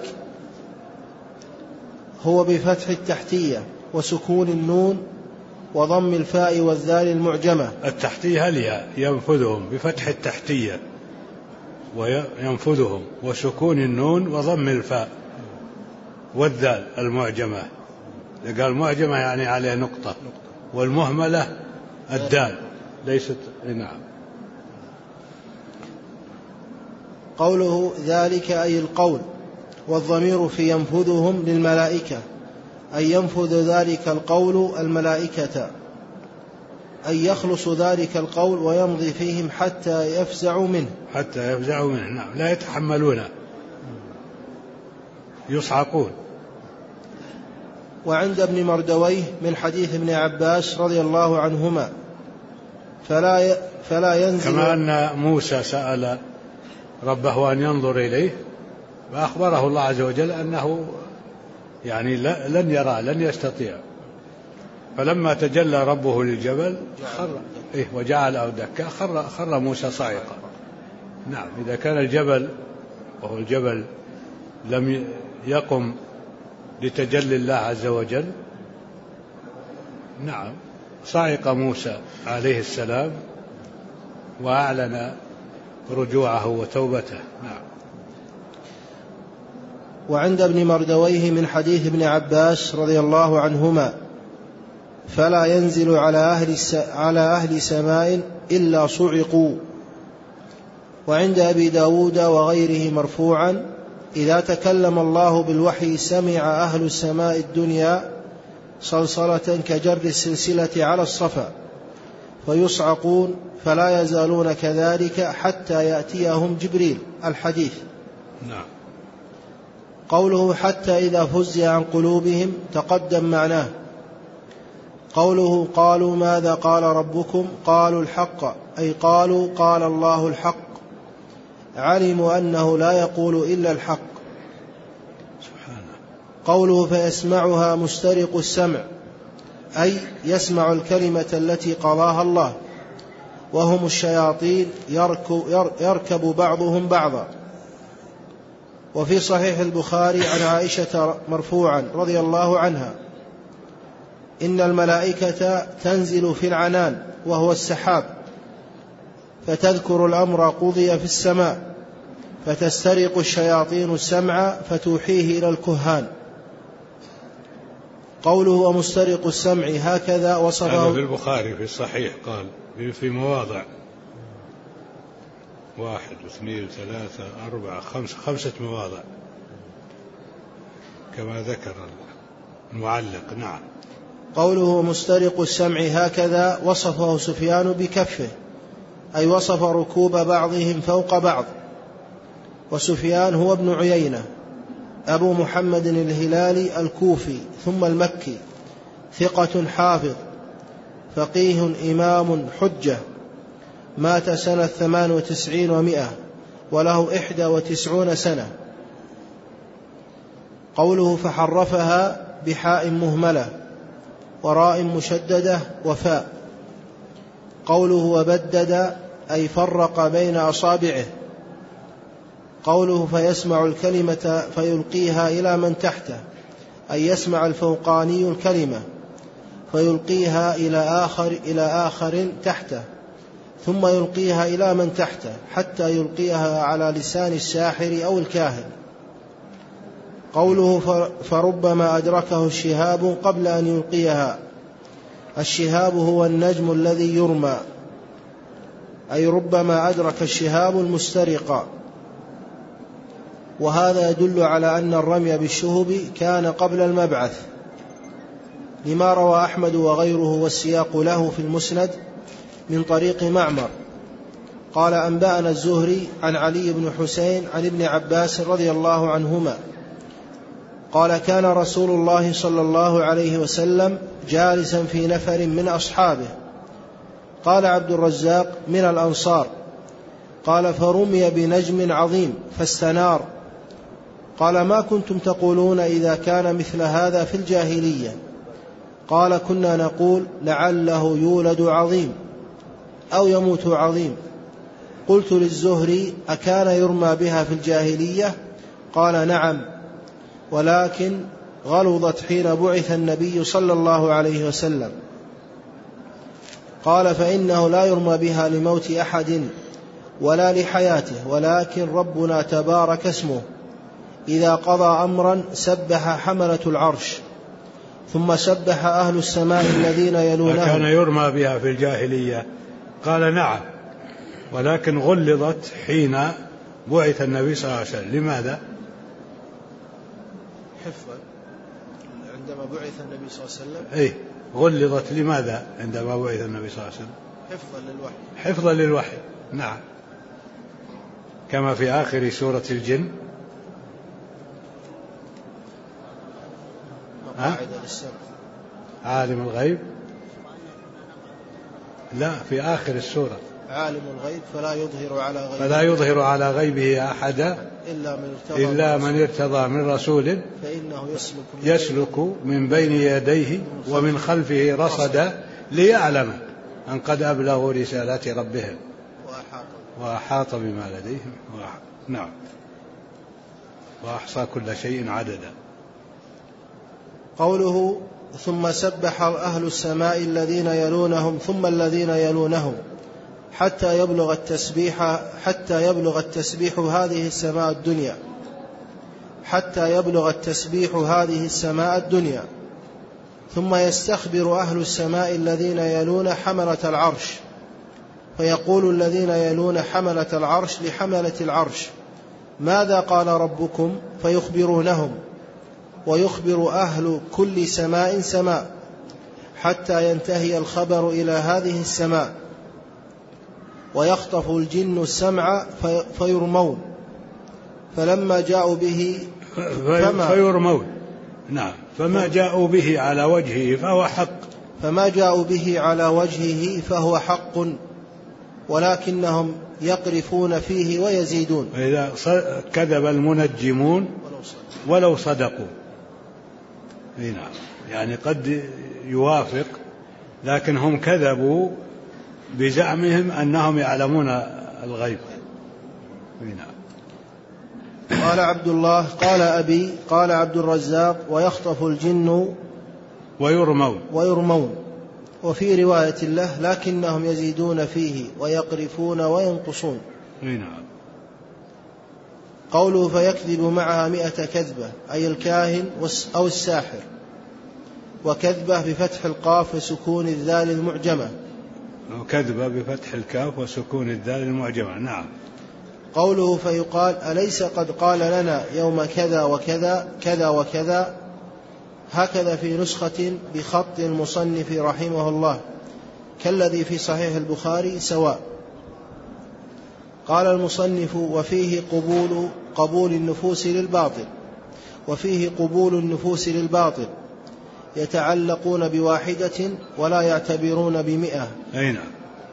هو بفتح التحتية وسكون النون وضم الفاء والذال المعجمة. التحتية الياء، ينفذهم بفتح التحتية وينفذهم، وسكون النون وضم الفاء والذال المعجمة. قال معجمة يعني عليه نقطة، والمهملة الدال ليست. نعم. قوله ذلك أي القول، والضمير في ينفذهم للملائكة، أي ينفذ ذلك القول الملائكة، أي يخلص ذلك القول ويمضي فيهم حتى يفزعوا منه. نعم، لا يتحملونه، يصعقون. وعند ابن مردويه من حديث ابن عباس رضي الله عنهما: فلا ينزل، كما أن موسى سأل ربه أن ينظر إليه، فأخبره الله عز وجل أنه يعني لن يرى، لن يستطيع، فلما تجلى ربه للجبل وجعله دكا خر موسى صاعقا. نعم، إذا كان الجبل وهو الجبل لم يقم لتجلي الله عز وجل، نعم، صعق موسى عليه السلام وأعلن رجوعه وتوبته. نعم. وعند ابن مردويه من حديث ابن عباس رضي الله عنهما: فلا ينزل على أهل سماء إلا صعقوا. وعند أبي داود وغيره مرفوعا: إذا تكلم الله بالوحي سمع أهل السماء الدنيا صلصلة كجر السلسلة على الصفا، فيصعقون فلا يزالون كذلك حتى يأتيهم جبريل. الحديث. نعم. قوله حتى إذا فزع عن قلوبهم تقدم معناه. قوله قالوا ماذا قال ربكم قالوا الحق، أي قالوا قال الله الحق، علموا أنه لا يقول إلا الحق. سبحانه. قوله فيسمعها مسترق السمع، أي يسمع الكلمة التي قضاها الله، وهم الشياطين يركب بعضهم بعضا. وفي صحيح البخاري عن عائشة مرفوعا رضي الله عنها: إن الملائكة تنزل في العنان وهو السحاب، فتذكر الأمر قضي في السماء، فتسترق الشياطين السمع فتوحيه إلى الكهان. قوله ومسترق السمع هكذا وصفه. هذا في البخاري في الصحيح، قال في مواضع 1 2 3 4 5 مواضع كما ذكر المعلق. نعم. قوله مسترق السمع هكذا وصفه سفيان بكفه، أي وصف ركوب بعضهم فوق بعض. وسفيان هو ابن عيينة أبو محمد الهلالي الكوفي ثم المكي، ثقة حافظ فقيه إمام حجة، مات سنة 98 و100 وله 91 سنة. قوله فحرفها بحاء مهملة وراء مشددة وفاء. قوله وبدد، أي فرق بين أصابعه. قوله فيسمع الكلمة فيلقيها إلى من تحته، أي يسمع الفوقاني الكلمة فيلقيها إلى آخر تحته، ثم يلقيها إلى من تحته حتى يلقيها على لسان الساحر أو الكاهن. قوله فربما أدركه الشهاب قبل أن يلقيها. الشهاب هو النجم الذي يرمى، أي ربما أدرك الشهاب المسترق. وهذا يدل على أن الرمي بالشهب كان قبل المبعث، لما روى أحمد وغيره والسياق له في المسند من طريق معمر قال أنبأنا الزهري عن علي بن حسين عن ابن عباس رضي الله عنهما قال كان رسول الله صلى الله عليه وسلم جالسا في نفر من أصحابه. قال عبد الرزاق من الأنصار. قال فرمي بنجم عظيم فاستنار. قال ما كنتم تقولون إذا كان مثل هذا في الجاهلية؟ قال كنا نقول لعله يولد عظيم أو يموت عظيم. قلت للزهري أكان يرمى بها في الجاهلية؟ قال نعم، ولكن غلظت حين بعث النبي صلى الله عليه وسلم. قال فإنه لا يرمى بها لموت أحد ولا لحياته، ولكن ربنا تبارك اسمه إذا قضى أمرا سبح حملة العرش، ثم سبح أهل السماء الذين يلونهم. كان يرمى بها في الجاهلية؟ قال نعم، ولكن غلظت حين بعث النبي صلى الله عليه وسلم. لماذا؟ حفظا عندما بعث النبي صلى الله عليه وسلم. أي غلظت لماذا عندما بعث النبي صلى الله عليه وسلم؟ حفظا للوحي. حفظا للوحي. نعم، كما في آخر سورة الجن مقاعد للسمع. عالم الغيب، لا في آخر السورة عالم الغيب فلا يظهر على غيبه أحدا إلا من ارتضى من رسول فإنه يسلك من بين يديه ومن خلفه رصدا ليعلم أن قد أبلغوا رسالات ربهم وأحاط بما لديهم. نعم، وأحصى كل شيء عددا. قوله ثم سبح أهل السماء الذين يلونهم ثم الذين يلونهم حتى يبلغ التسبيح هذه السماء الدنيا، حتى يبلغ التسبيح هذه السماء الدنيا. ثم يستخبر أهل السماء الذين يلون حملة العرش، فيقول الذين يلون حملة العرش لحملة العرش ماذا قال ربكم؟ فيخبرونهم، ويخبر أهل كل سماء سماء حتى ينتهي الخبر إلى هذه السماء، ويخطف الجن السمع فيرمون، فلما جاءوا به فيرمون. نعم. فما جاءوا به على وجهه فهو حق. فما جاءوا به على وجهه فهو حق، ولكنهم يقرفون فيه ويزيدون. إذا كذب المنجمون ولو صدقوا. نعم. يعني قد يوافق، لكن هم كذبوا بزعمهم أنهم يعلمون الغيب. نعم. قال عبد الله قال أبي قال عبد الرزاق ويخطف الجن ويرمون. وفي رواية له لكنهم يزيدون فيه ويقرفون وينقصون. نعم. قوله فيكذب معها 100 كذبة، أي الكاهن أو الساحر، وكذبة بفتح القاف وسكون الذال المعجمة. كذبة بفتح الكاف وسكون الذال المعجمة. نعم. قوله فيقال أليس قد قال لنا يوم كذا وكذا كذا وكذا، هكذا في نسخة بخط المصنف رحمه الله كالذي في صحيح البخاري سواء. قال المصنف وفيه قبول النفوس للباطل، وفيه قبول النفوس للباطل، يتعلقون بواحدة ولا يعتبرون ب100. أي نعم.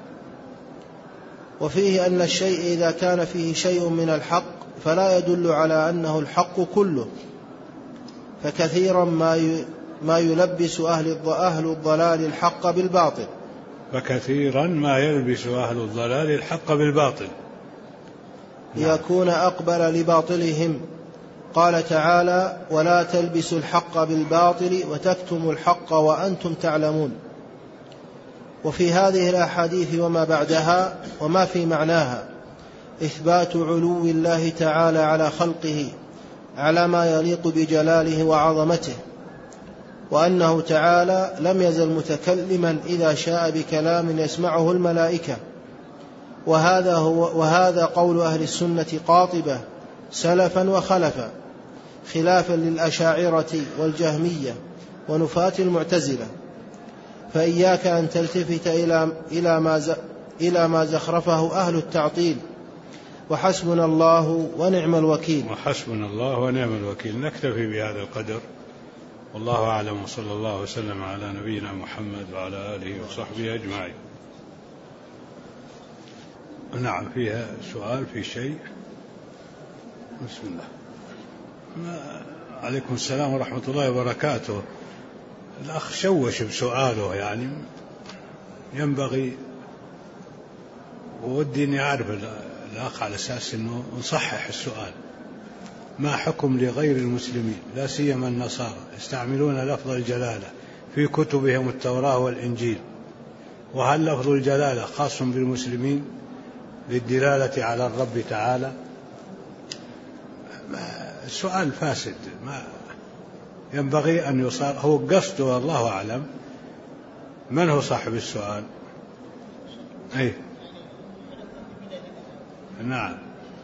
وفيه أن الشيء إذا كان فيه شيء من الحق فلا يدل على أنه الحق كله، فكثيرا ما يلبس أهل الضلال الحق بالباطل. فكثيرا ما يلبس أهل الضلال الحق بالباطل ليكون أقبل لباطلهم. قال تعالى ولا تلبسوا الحق بالباطل وتكتموا الحق وأنتم تعلمون. وفي هذه الأحاديث وما بعدها وما في معناها إثبات علو الله تعالى على خلقه على ما يليق بجلاله وعظمته، وأنه تعالى لم يزل متكلما إذا شاء بكلام يسمعه الملائكة. وهذا قول أهل السنة قاطبة سلفا وخلفا، خلافا للأشاعرة والجهمية ونفاة المعتزلة. فإياك أن تلتفت إلى ما زخرفه أهل التعطيل، وحسبنا الله ونعم الوكيل. وحسبنا الله ونعم الوكيل. نكتفي بهذا القدر، والله أعلم، وصلى الله وسلم على نبينا محمد وعلى آله وصحبه أجمعين. نعم. فيها سؤال في شيء؟ بسم الله. عليكم السلام ورحمة الله وبركاته. الأخ شوش بسؤاله، يعني ينبغي ودي أني أعرف الأخ على أساس أنه نصحح السؤال. ما حكم لغير المسلمين لا سيما النصارى يستعملون لفظ الجلالة في كتبهم التوراة والإنجيل؟ وهل لفظ الجلالة خاص بالمسلمين للدلالة على الرب تعالى؟ السؤال فاسد، ما ينبغي أن يصار. هو قصده والله أعلم. من هو صاحب السؤال؟ أي نعم.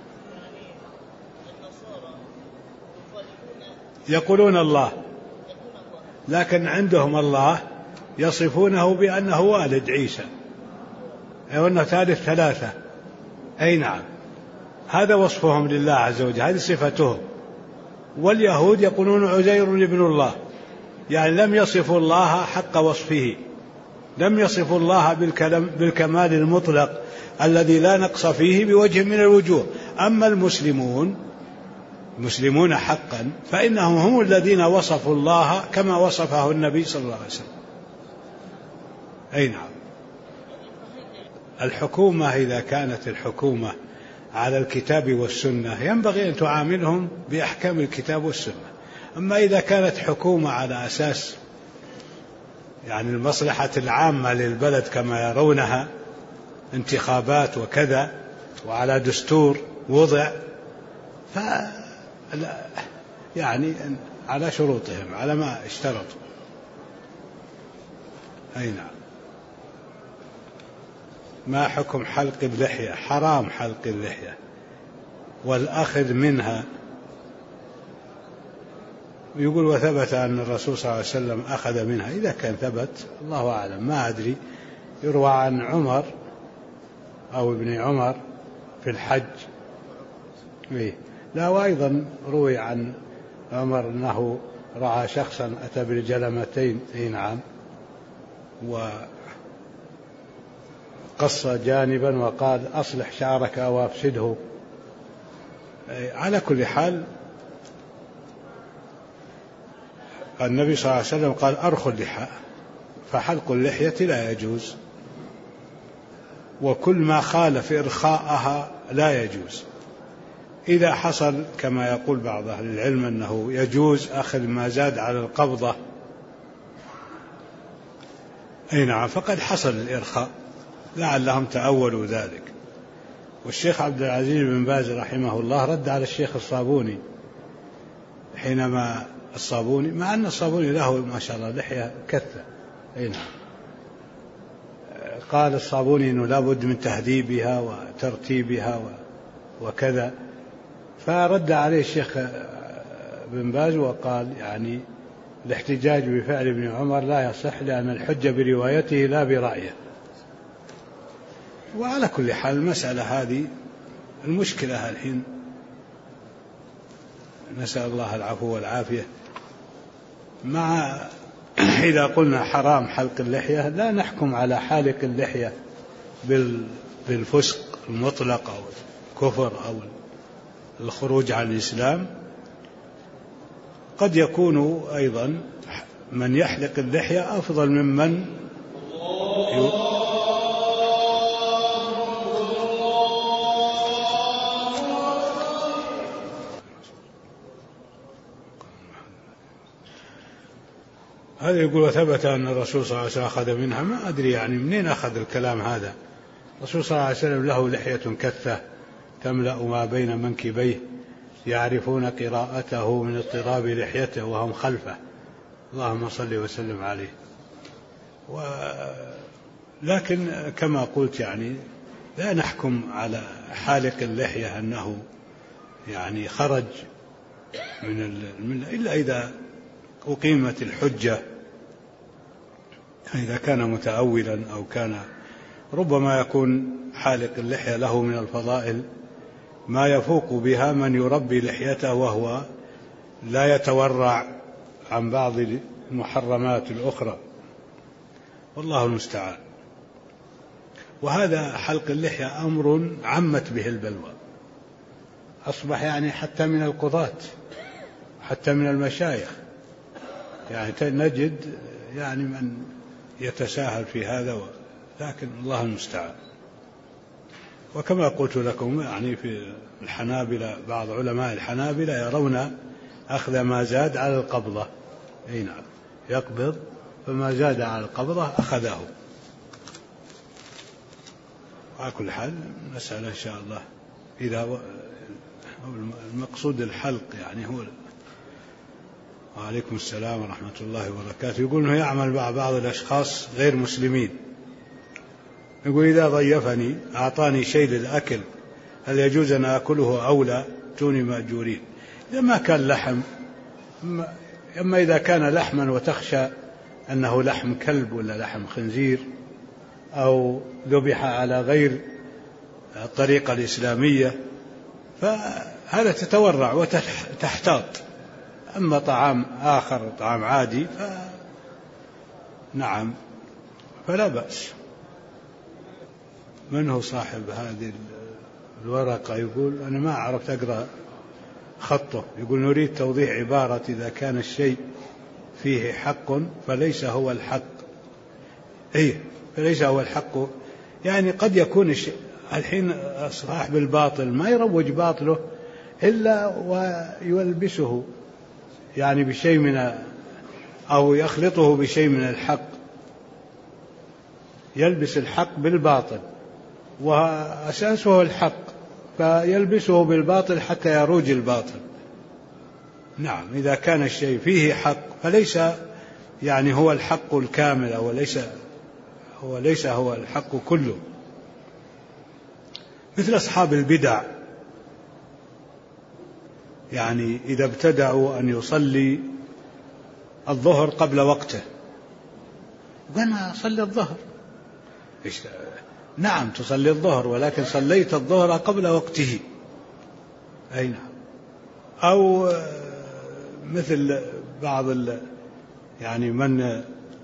يقولون الله، لكن عندهم الله يصفونه بأنه والد عيسى، أو أنه ثالث ثلاثة. أي نعم، هذا وصفهم لله عز وجل، هذه صفتهم. واليهود يقولون عزير ابن الله، يعني لم يصفوا الله حق وصفه، لم يصفوا الله بالكمال المطلق الذي لا نقص فيه بوجه من الوجوه. أما المسلمون حقا فإنهم هم الذين وصفوا الله كما وصفه النبي صلى الله عليه وسلم. أي نعم. الحكومة إذا كانت الحكومة على الكتاب والسنة ينبغي أن تعاملهم بأحكام الكتاب والسنة. أما إذا كانت حكومة على أساس يعني المصلحة العامة للبلد كما يرونها، انتخابات وكذا، وعلى دستور وضع، يعني على شروطهم، على ما اشترطوا. أي نعم. ما حكم حلق اللحية؟ حرام حلق اللحية والأخذ منها يقول وثبت أن الرسول صلى الله عليه وسلم أخذ منها. إذا كان ثبت الله أعلم، ما أدري. يروى عن عمر أو ابن عمر في الحج. لا، وأيضا روي عن عمر أنه رأى شخصا أتى بالجلمتين، نعم، وقص جانبا وقال أصلح شعرك أو أفسده. على كل حال النبي صلى الله عليه وسلم قال أرخوا اللحى، فحلق اللحية لا يجوز، وكل ما خالف إرخاءها لا يجوز. إذا حصل كما يقول بعض أهل العلم أنه يجوز أخذ ما زاد على القبضة، نعم، فقد حصل الإرخاء، لعلهم تأولوا ذلك. والشيخ عبد العزيز بن باز رحمه الله رد على الشيخ الصابوني حينما الصابوني، مع أن الصابوني له ما شاء الله لحية كثة، نعم، قال الصابوني أنه لا بد من تهذيبها وترتيبها وكذا، فرد عليه الشيخ بن باز وقال يعني الاحتجاج بفعل ابن عمر لا يصح، لأن الحجة بروايته لا برأيه. وعلى كل حال المسألة هذه المشكلة الحين، نسأل الله العفو والعافية. مع إذا قلنا حرام حلق اللحية لا نحكم على حالق اللحية بالفسق المطلق أو الكفر أو الخروج عن الإسلام. قد يكون أيضا من يحلق اللحية أفضل ممن هذا يقول وثبت أن الرسول صلى الله عليه وسلم أخذ منها. ما أدري يعني منين أخذ الكلام هذا. الرسول صلى الله عليه وسلم له لحية كثة تملأ ما بين منكبيه، يعرفون قراءته من اضطراب لحيته وهم خلفه، اللهم صل وسلم عليه. لكن كما قلت يعني لا نحكم على حالق اللحية أنه يعني خرج من الملة إلا إذا أقيمت الحجة، إذا كان متأولا أو كان ربما يكون حالق اللحية له من الفضائل ما يفوق بها من يربي لحيته وهو لا يتورع عن بعض المحرمات الأخرى، والله المستعان. وهذا حلق اللحية أمر عمت به البلوى، أصبح يعني حتى من القضاة حتى من المشايخ يعني نجد يعني من يتساهل في هذا، لكن الله المستعان. وكما قلت لكم يعني في الحنابلة بعض علماء الحنابلة يرون أخذ ما زاد على القبضة، أي نعم، يقبض فما زاد على القبضة أخذه. على كل حال مسألة إن شاء الله إذا المقصود الحلق يعني هو. وعليكم السلام ورحمة الله وبركاته. يقول أنه يعمل مع بعض الأشخاص غير مسلمين، يقول إذا ضيفني أعطاني شيء للأكل هل يجوز أن أكله أو لا؟ توني مأجورين. إذا ما كان لحم، أما إذا كان لحما وتخشى أنه لحم كلب ولا لحم خنزير أو ذبح على غير الطريقة الإسلامية فهذا تتورع وتحتاط. أما طعام آخر طعام عادي نعم فلا بأس. من هو صاحب هذه الورقة؟ يقول أنا ما عرفت أقرأ خطه. يقول نريد توضيح عبارة إذا كان الشيء فيه حق فليس هو الحق. فليس هو الحق، يعني قد يكون الحين صاحب الباطل ما يروج باطله إلا ويلبسه يعني بشيء من أو يخلطه بشيء من الحق، يلبس الحق بالباطل وأساسه الحق فيلبسه بالباطل حتى يروج الباطل. نعم إذا كان الشيء فيه حق فليس يعني هو الحق الكامل أو ليس هو الحق كله، مثل أصحاب البدع. يعني إذا ابتدعوا أن يصلي الظهر قبل وقته، وأنا أصلي الظهر. نعم تصلي الظهر، ولكن صليت الظهر قبل وقته. أي نعم. أو مثل بعض يعني من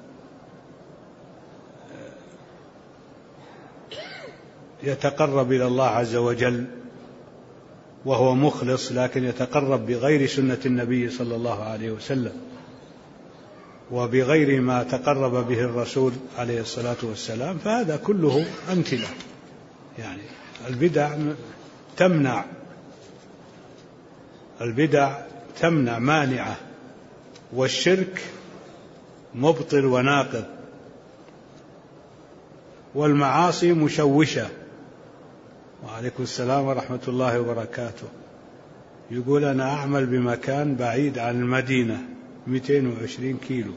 يتقرب إلى الله عز وجل وهو مخلص، لكن يتقرب بغير سنة النبي صلى الله عليه وسلم وبغير ما تقرب به الرسول عليه الصلاة والسلام، فهذا كله أمثلة. يعني البدع تمنع مانعة، والشرك مبطل وناقض، والمعاصي مشوشة. وعليكم السلام ورحمة الله وبركاته. يقول أنا أعمل بمكان بعيد عن المدينة 220 كيلو،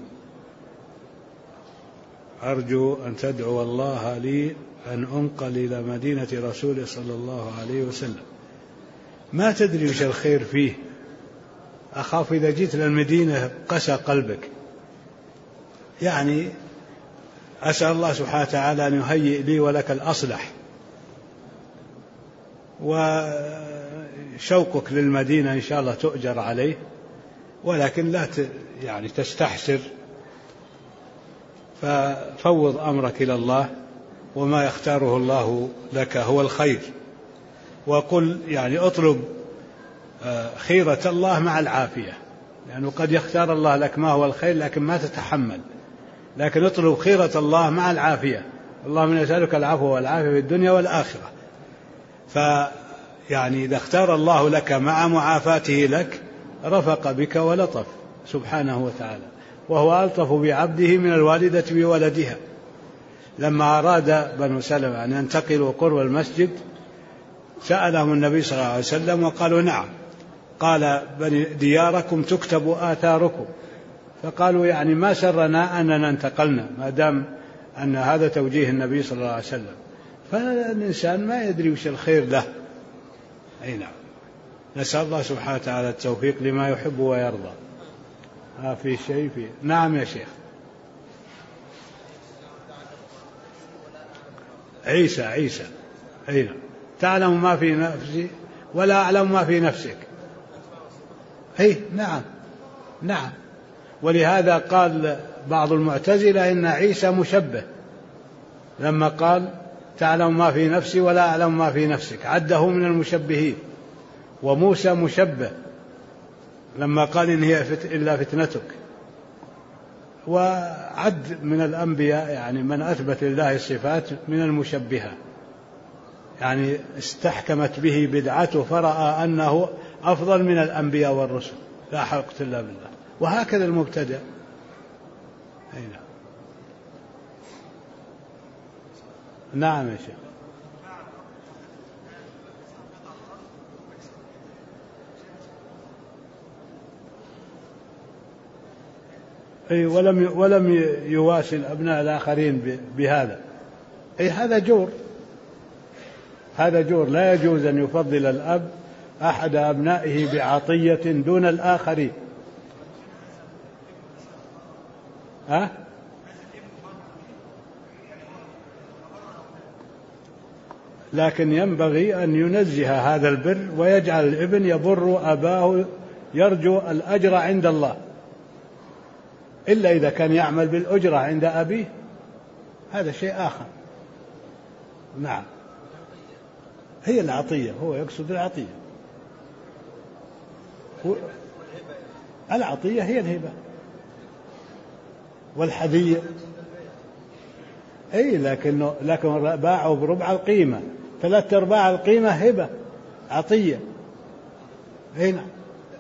أرجو أن تدعو الله لي أن أنقل إلى مدينة رسوله صلى الله عليه وسلم. ما تدري وش الخير فيه، أخاف إذا جيت للمدينة قسى قلبك. يعني أسأل الله سبحانه وتعالى أن يهيئ لي ولك الأصلح، وشوقك للمدينة إن شاء الله تؤجر عليه، ولكن لا يعني تستحسر، ففوض أمرك إلى الله، وما يختاره الله لك هو الخير. وقل يعني اطلب خيرة الله مع العافية، لأنه قد يختار الله لك ما هو الخير لكن ما تتحمل، لكن اطلب خيرة الله مع العافية. اللهم إني أسألك العفو والعافية في الدنيا والآخرة. فيعني إذا اختار الله لك مع معافاته لك رفق بك ولطف سبحانه وتعالى، وهو ألطف بعبده من الوالدة بولدها. لما أراد بنو سلمة أن ينتقلوا قرب المسجد سألهم النبي صلى الله عليه وسلم وقالوا نعم. قال دياركم تكتب آثاركم، فقالوا يعني ما سرنا أننا انتقلنا ما دام أن هذا توجيه النبي صلى الله عليه وسلم. فالإنسان ما يدري وش الخير له. أي نعم. نسأل الله سبحانه وتعالى التوفيق لما يحب ويرضى. في شيء فيه. نعم يا شيخ. عيسى أي نعم. تعلم ما في نفسي ولا أعلم ما في نفسك. أي نعم. ولهذا قال بعض المعتزلة إن عيسى مشبه، لما قال تعلم ما في نفسي ولا أعلم ما في نفسك، عده من المشبهين. وموسى مشبه لما قال إن هي إلا فتنتك. وعد من الأنبياء يعني من أثبت لله الصفات من المشبهة، يعني استحكمت به بدعته فرأى أنه أفضل من الأنبياء والرسل، لا حول إلا بالله. وهكذا المبتدع. نعم يا شيخ. أي ولم يواسي الأبناء الآخرين بهذا. أي هذا جور، لا يجوز أن يفضل الأب أحد أبنائه بعطية دون الآخرين. لكن ينبغي أن ينزه هذا البر ويجعل الابن يبر أباه يرجو الأجر عند الله، إلا إذا كان يعمل بالأجرة عند أبيه هذا شيء آخر. نعم. هي العطية، هو يقصد العطية. العطية هي الهبة والحدية. أي لكن باعوا بربع القيمة، 3/4 القيمة هبة عطية. أي نعم.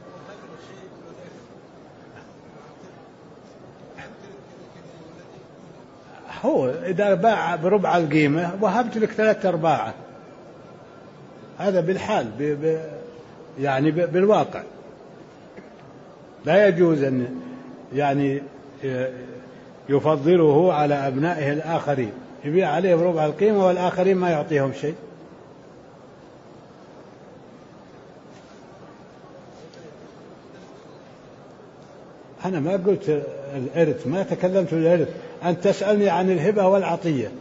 هو إذا باع بربع القيمة وهبت لك 3/4، هذا بالحال يعني بالواقع. لا يجوز أن يعني يفضله على أبنائه الآخرين، يبيع عليه بربع القيمة والآخرين ما يعطيهم شيء. أنا ما قلت الإرث، ما تكلمت الإرث، أنت تسألني عن الهبة والعطية.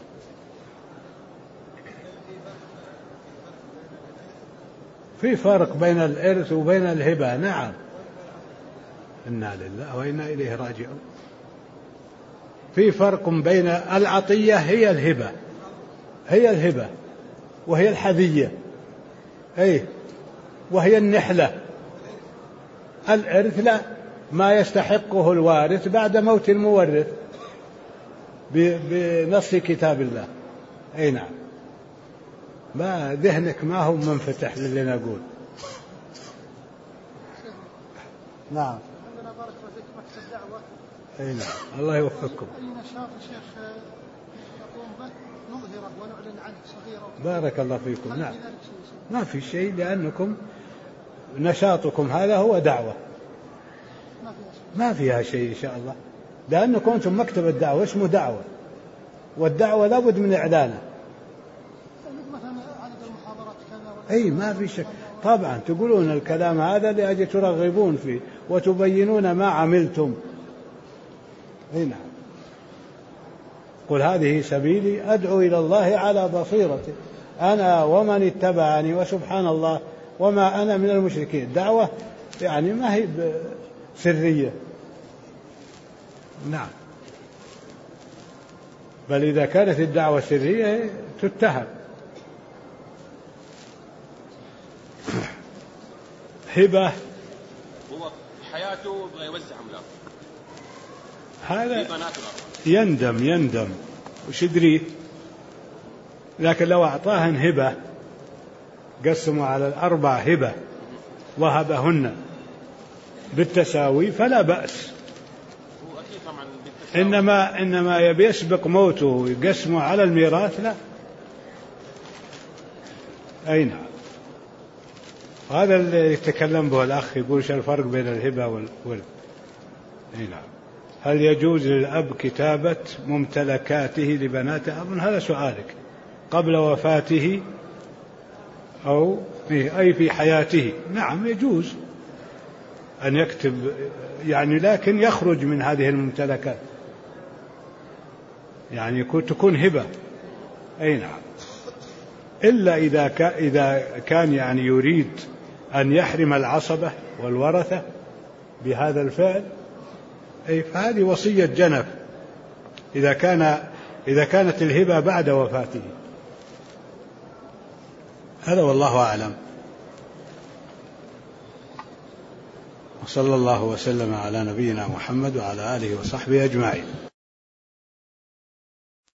في فرق بين الإرث وبين الهبة، نعم. إنا لله وإنا إليه راجعون. في فرق بين العطية هي الهبة، هي الهبة وهي الحذية، أي وهي النحلة. الإرث لا، ما يستحقه الوارث بعد موت المورث بنص كتاب الله. أي نعم، ما ذهنك ما هو منفتح للي نقول. نعم. أي نعم، الله يوفقكم. أي نشاط شيخ يقوم به نظهره ونعلن عنه صغيرة؟ بارك الله فيكم. نعم، ما في شيء، لأنكم نشاطكم هذا هو دعوة، ما فيها شيء إن شاء الله، لأنكم أنتم مكتب الدعوة اسمه دعوة، والدعوة لابد من إعلانه. أي ما في شك، طبعا تقولون الكلام هذا لأجل ترغبون فيه وتبينون ما عملتم. أي نعم. قل هذه سبيلي أدعو إلى الله على بصيرة أنا ومن اتبعني وسبحان الله وما أنا من المشركين. دعوة يعني ما هي سرية. نعم، بل إذا كانت الدعوة سرية تتهم. هبة هو حياته يوزع أملاك، هذا يندم وش يدري، لكن لو أعطاهن هبة قسموا على 4 هبة وهبهن بالتساوي فلا بأس. إنما يبي يسبق موته ويقسموا على الميراث، لا. أي نعم، هذا اللي يتكلم به الأخ، يقول شو الفرق بين الهبة والورث. أي نعم. هل يجوز للأب كتابة ممتلكاته لبناته؟ أظن هذا سؤالك، قبل وفاته أو أي في حياته. نعم يجوز أن يكتب يعني، لكن يخرج من هذه الممتلكات، يعني تكون هبة. أي نعم، إلا إذا كان يعني يريد أن يحرم العصبة والورثة بهذا الفعل، أي فهذه وصية جنف إذا كانت الهبة بعد وفاته. هذا والله أعلم. وصلى الله وسلم على نبينا محمد وعلى آله وصحبه أجمعين.